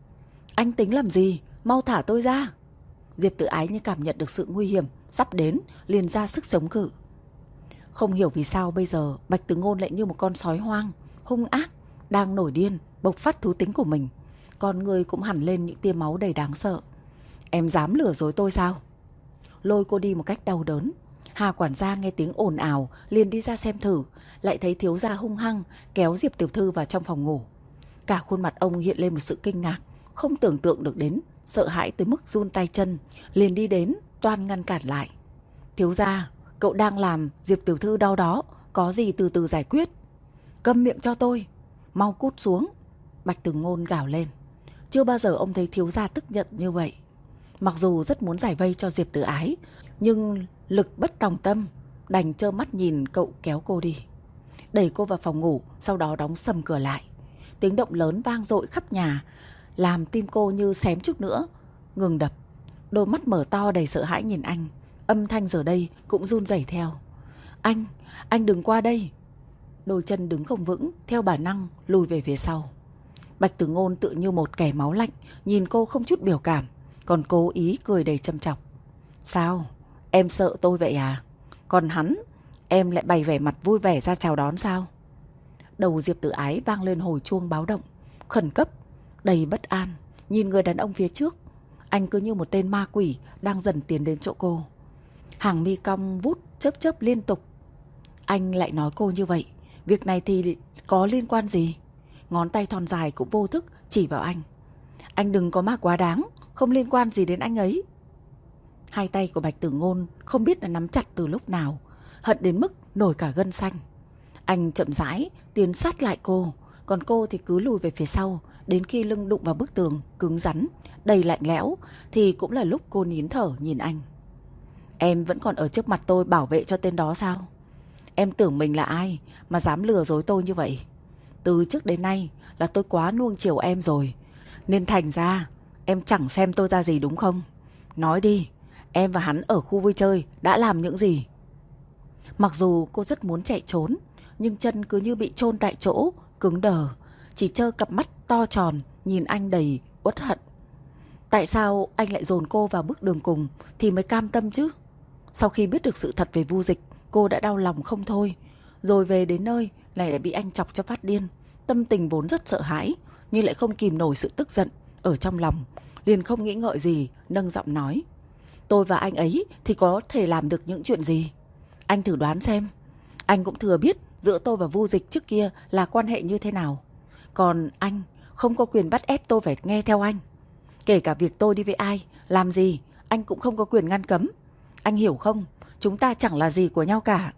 [SPEAKER 1] Anh tính làm gì? Mau thả tôi ra. Diệp Tử Ái như cảm nhận được sự nguy hiểm sắp đến, liền ra sức chống cự. Không hiểu vì sao bây giờ Bạch Tử Ngôn lại như một con sói hoang, hung ác, đang nổi điên, bộc phát thú tính của mình. Con người cũng hẳn lên những tia máu đầy đáng sợ. Em dám lừa dối tôi sao? Lôi cô đi một cách đau đớn. Hà quản gia nghe tiếng ồn ào liền đi ra xem thử, lại thấy thiếu gia hung hăng kéo Diệp tiểu thư vào trong phòng ngủ. Cả khuôn mặt ông hiện lên một sự kinh ngạc, không tưởng tượng được đến, sợ hãi tới mức run tay chân, liền đi đến toan ngăn cản lại. Thiếu gia, cậu đang làm Diệp tiểu thư đau đó, có gì từ từ giải quyết. Câm miệng cho tôi, mau cút xuống. Bạch Tử Ngôn gào lên. Chưa bao giờ ông thấy thiếu gia tức giận như vậy. Mặc dù rất muốn giải vây cho Diệp Tử Ái, nhưng lực bất tòng tâm, đành trơ mắt nhìn cậu kéo cô đi, đẩy cô vào phòng ngủ, sau đó đóng sầm cửa lại. Tiếng động lớn vang dội khắp nhà, làm tim cô như xém chút nữa ngừng đập. Đôi mắt mở to đầy sợ hãi nhìn anh, âm thanh giờ đây cũng run rẩy theo. Anh, anh đừng qua đây. Đôi chân đứng không vững, theo bản năng lùi về phía sau. Bạch Tử Ngôn tự như một kẻ máu lạnh, nhìn cô không chút biểu cảm, còn cố ý cười đầy châm chọc. Sao? Em sợ tôi vậy à? Còn hắn, em lại bày vẻ mặt vui vẻ ra chào đón sao? Đầu Diệp Tử Ái vang lên hồi chuông báo động, khẩn cấp, đầy bất an, nhìn người đàn ông phía trước. Anh cứ như một tên ma quỷ đang dần tiến đến chỗ cô. Hàng mi cong vút chớp chớp liên tục. Anh lại nói cô như vậy, việc này thì có liên quan gì? Ngón tay thon dài cũng vô thức chỉ vào anh. Anh đừng có ma quá đáng, không liên quan gì đến anh ấy. Hai tay của Bạch Tử Ngôn không biết đã nắm chặt từ lúc nào, hận đến mức nổi cả gân xanh. Anh chậm rãi tiến sát lại cô, còn cô thì cứ lùi về phía sau, đến khi lưng đụng vào bức tường cứng rắn, đầy lạnh lẽo, thì cũng là lúc cô nín thở nhìn anh. Em vẫn còn ở trước mặt tôi bảo vệ cho tên đó sao? Em tưởng mình là ai mà dám lừa dối tôi như vậy? Từ trước đến nay là tôi quá nuông chiều em rồi, nên thành ra em chẳng xem tôi ra gì đúng không? Nói đi, em và hắn ở khu vui chơi đã làm những gì? Mặc dù cô rất muốn chạy trốn, nhưng chân cứ như bị chôn tại chỗ, cứng đờ, chỉ trơ cặp mắt to tròn nhìn anh đầy uất hận. Tại sao anh lại dồn cô vào bước đường cùng thì mới cam tâm chứ? Sau khi biết được sự thật về Vu Dịch, cô đã đau lòng không thôi. Rồi về đến nơi lại lại bị anh chọc cho phát điên. Tâm tình vốn rất sợ hãi, nhưng lại không kìm nổi sự tức giận ở trong lòng, liền không nghĩ ngợi gì, nâng giọng nói. Tôi và anh ấy thì có thể làm được những chuyện gì? Anh thử đoán xem. Anh cũng thừa biết giữa tôi và Vu Dịch trước kia là quan hệ như thế nào. Còn anh không có quyền bắt ép tôi phải nghe theo anh. Kể cả việc tôi đi với ai, làm gì, anh cũng không có quyền ngăn cấm. Anh hiểu không? Chúng ta chẳng là gì của nhau cả.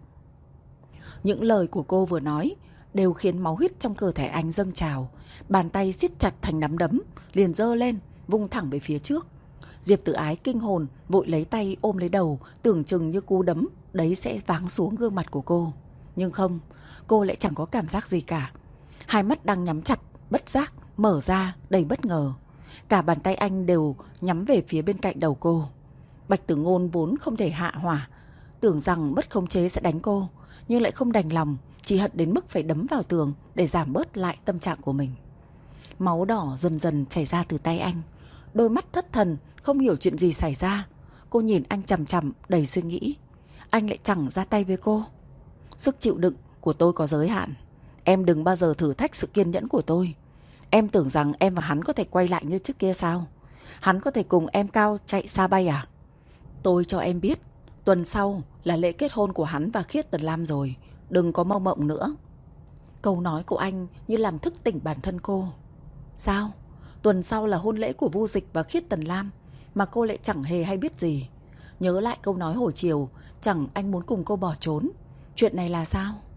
[SPEAKER 1] Những lời của cô vừa nói đều khiến máu huyết trong cơ thể anh dâng trào. Bàn tay siết chặt thành nắm đấm, liền giơ lên, vung thẳng về phía trước. Diệp Tử Ái kinh hồn, vội lấy tay ôm lấy đầu, tưởng chừng như cú đấm đấy sẽ váng xuống gương mặt của cô. Nhưng không, cô lại chẳng có cảm giác gì cả. Hai mắt đang nhắm chặt, bất giác mở ra đầy bất ngờ. Cả bàn tay anh đều nhắm về phía bên cạnh đầu cô. Bạch Tử Ngôn vốn không thể hạ hỏa, tưởng rằng mất khống chế sẽ đánh cô, nhưng lại không đành lòng, chỉ hận đến mức phải đấm vào tường để giảm bớt lại tâm trạng của mình. Máu đỏ dần dần chảy ra từ tay anh, đôi mắt thất thần, không hiểu chuyện gì xảy ra. Cô nhìn anh chằm chằm đầy suy nghĩ. Anh lại chẳng ra tay với cô. Sức chịu đựng của tôi có giới hạn. Em đừng bao giờ thử thách sự kiên nhẫn của tôi. Em tưởng rằng em và hắn có thể quay lại như trước kia sao? Hắn có thể cùng em cao chạy xa bay à? Tôi cho em biết, tuần sau là lễ kết hôn của hắn và Khiết Tần Lam rồi. Đừng có mơ mộng nữa. Câu nói của anh như làm thức tỉnh bản thân cô. Sao? Tuần sau là hôn lễ của Vu Dịch và Khiết Tần Lam mà cô lại chẳng hề hay biết gì. Nhớ lại câu nói hồi chiều, chẳng anh muốn cùng cô bỏ trốn. Chuyện này là sao?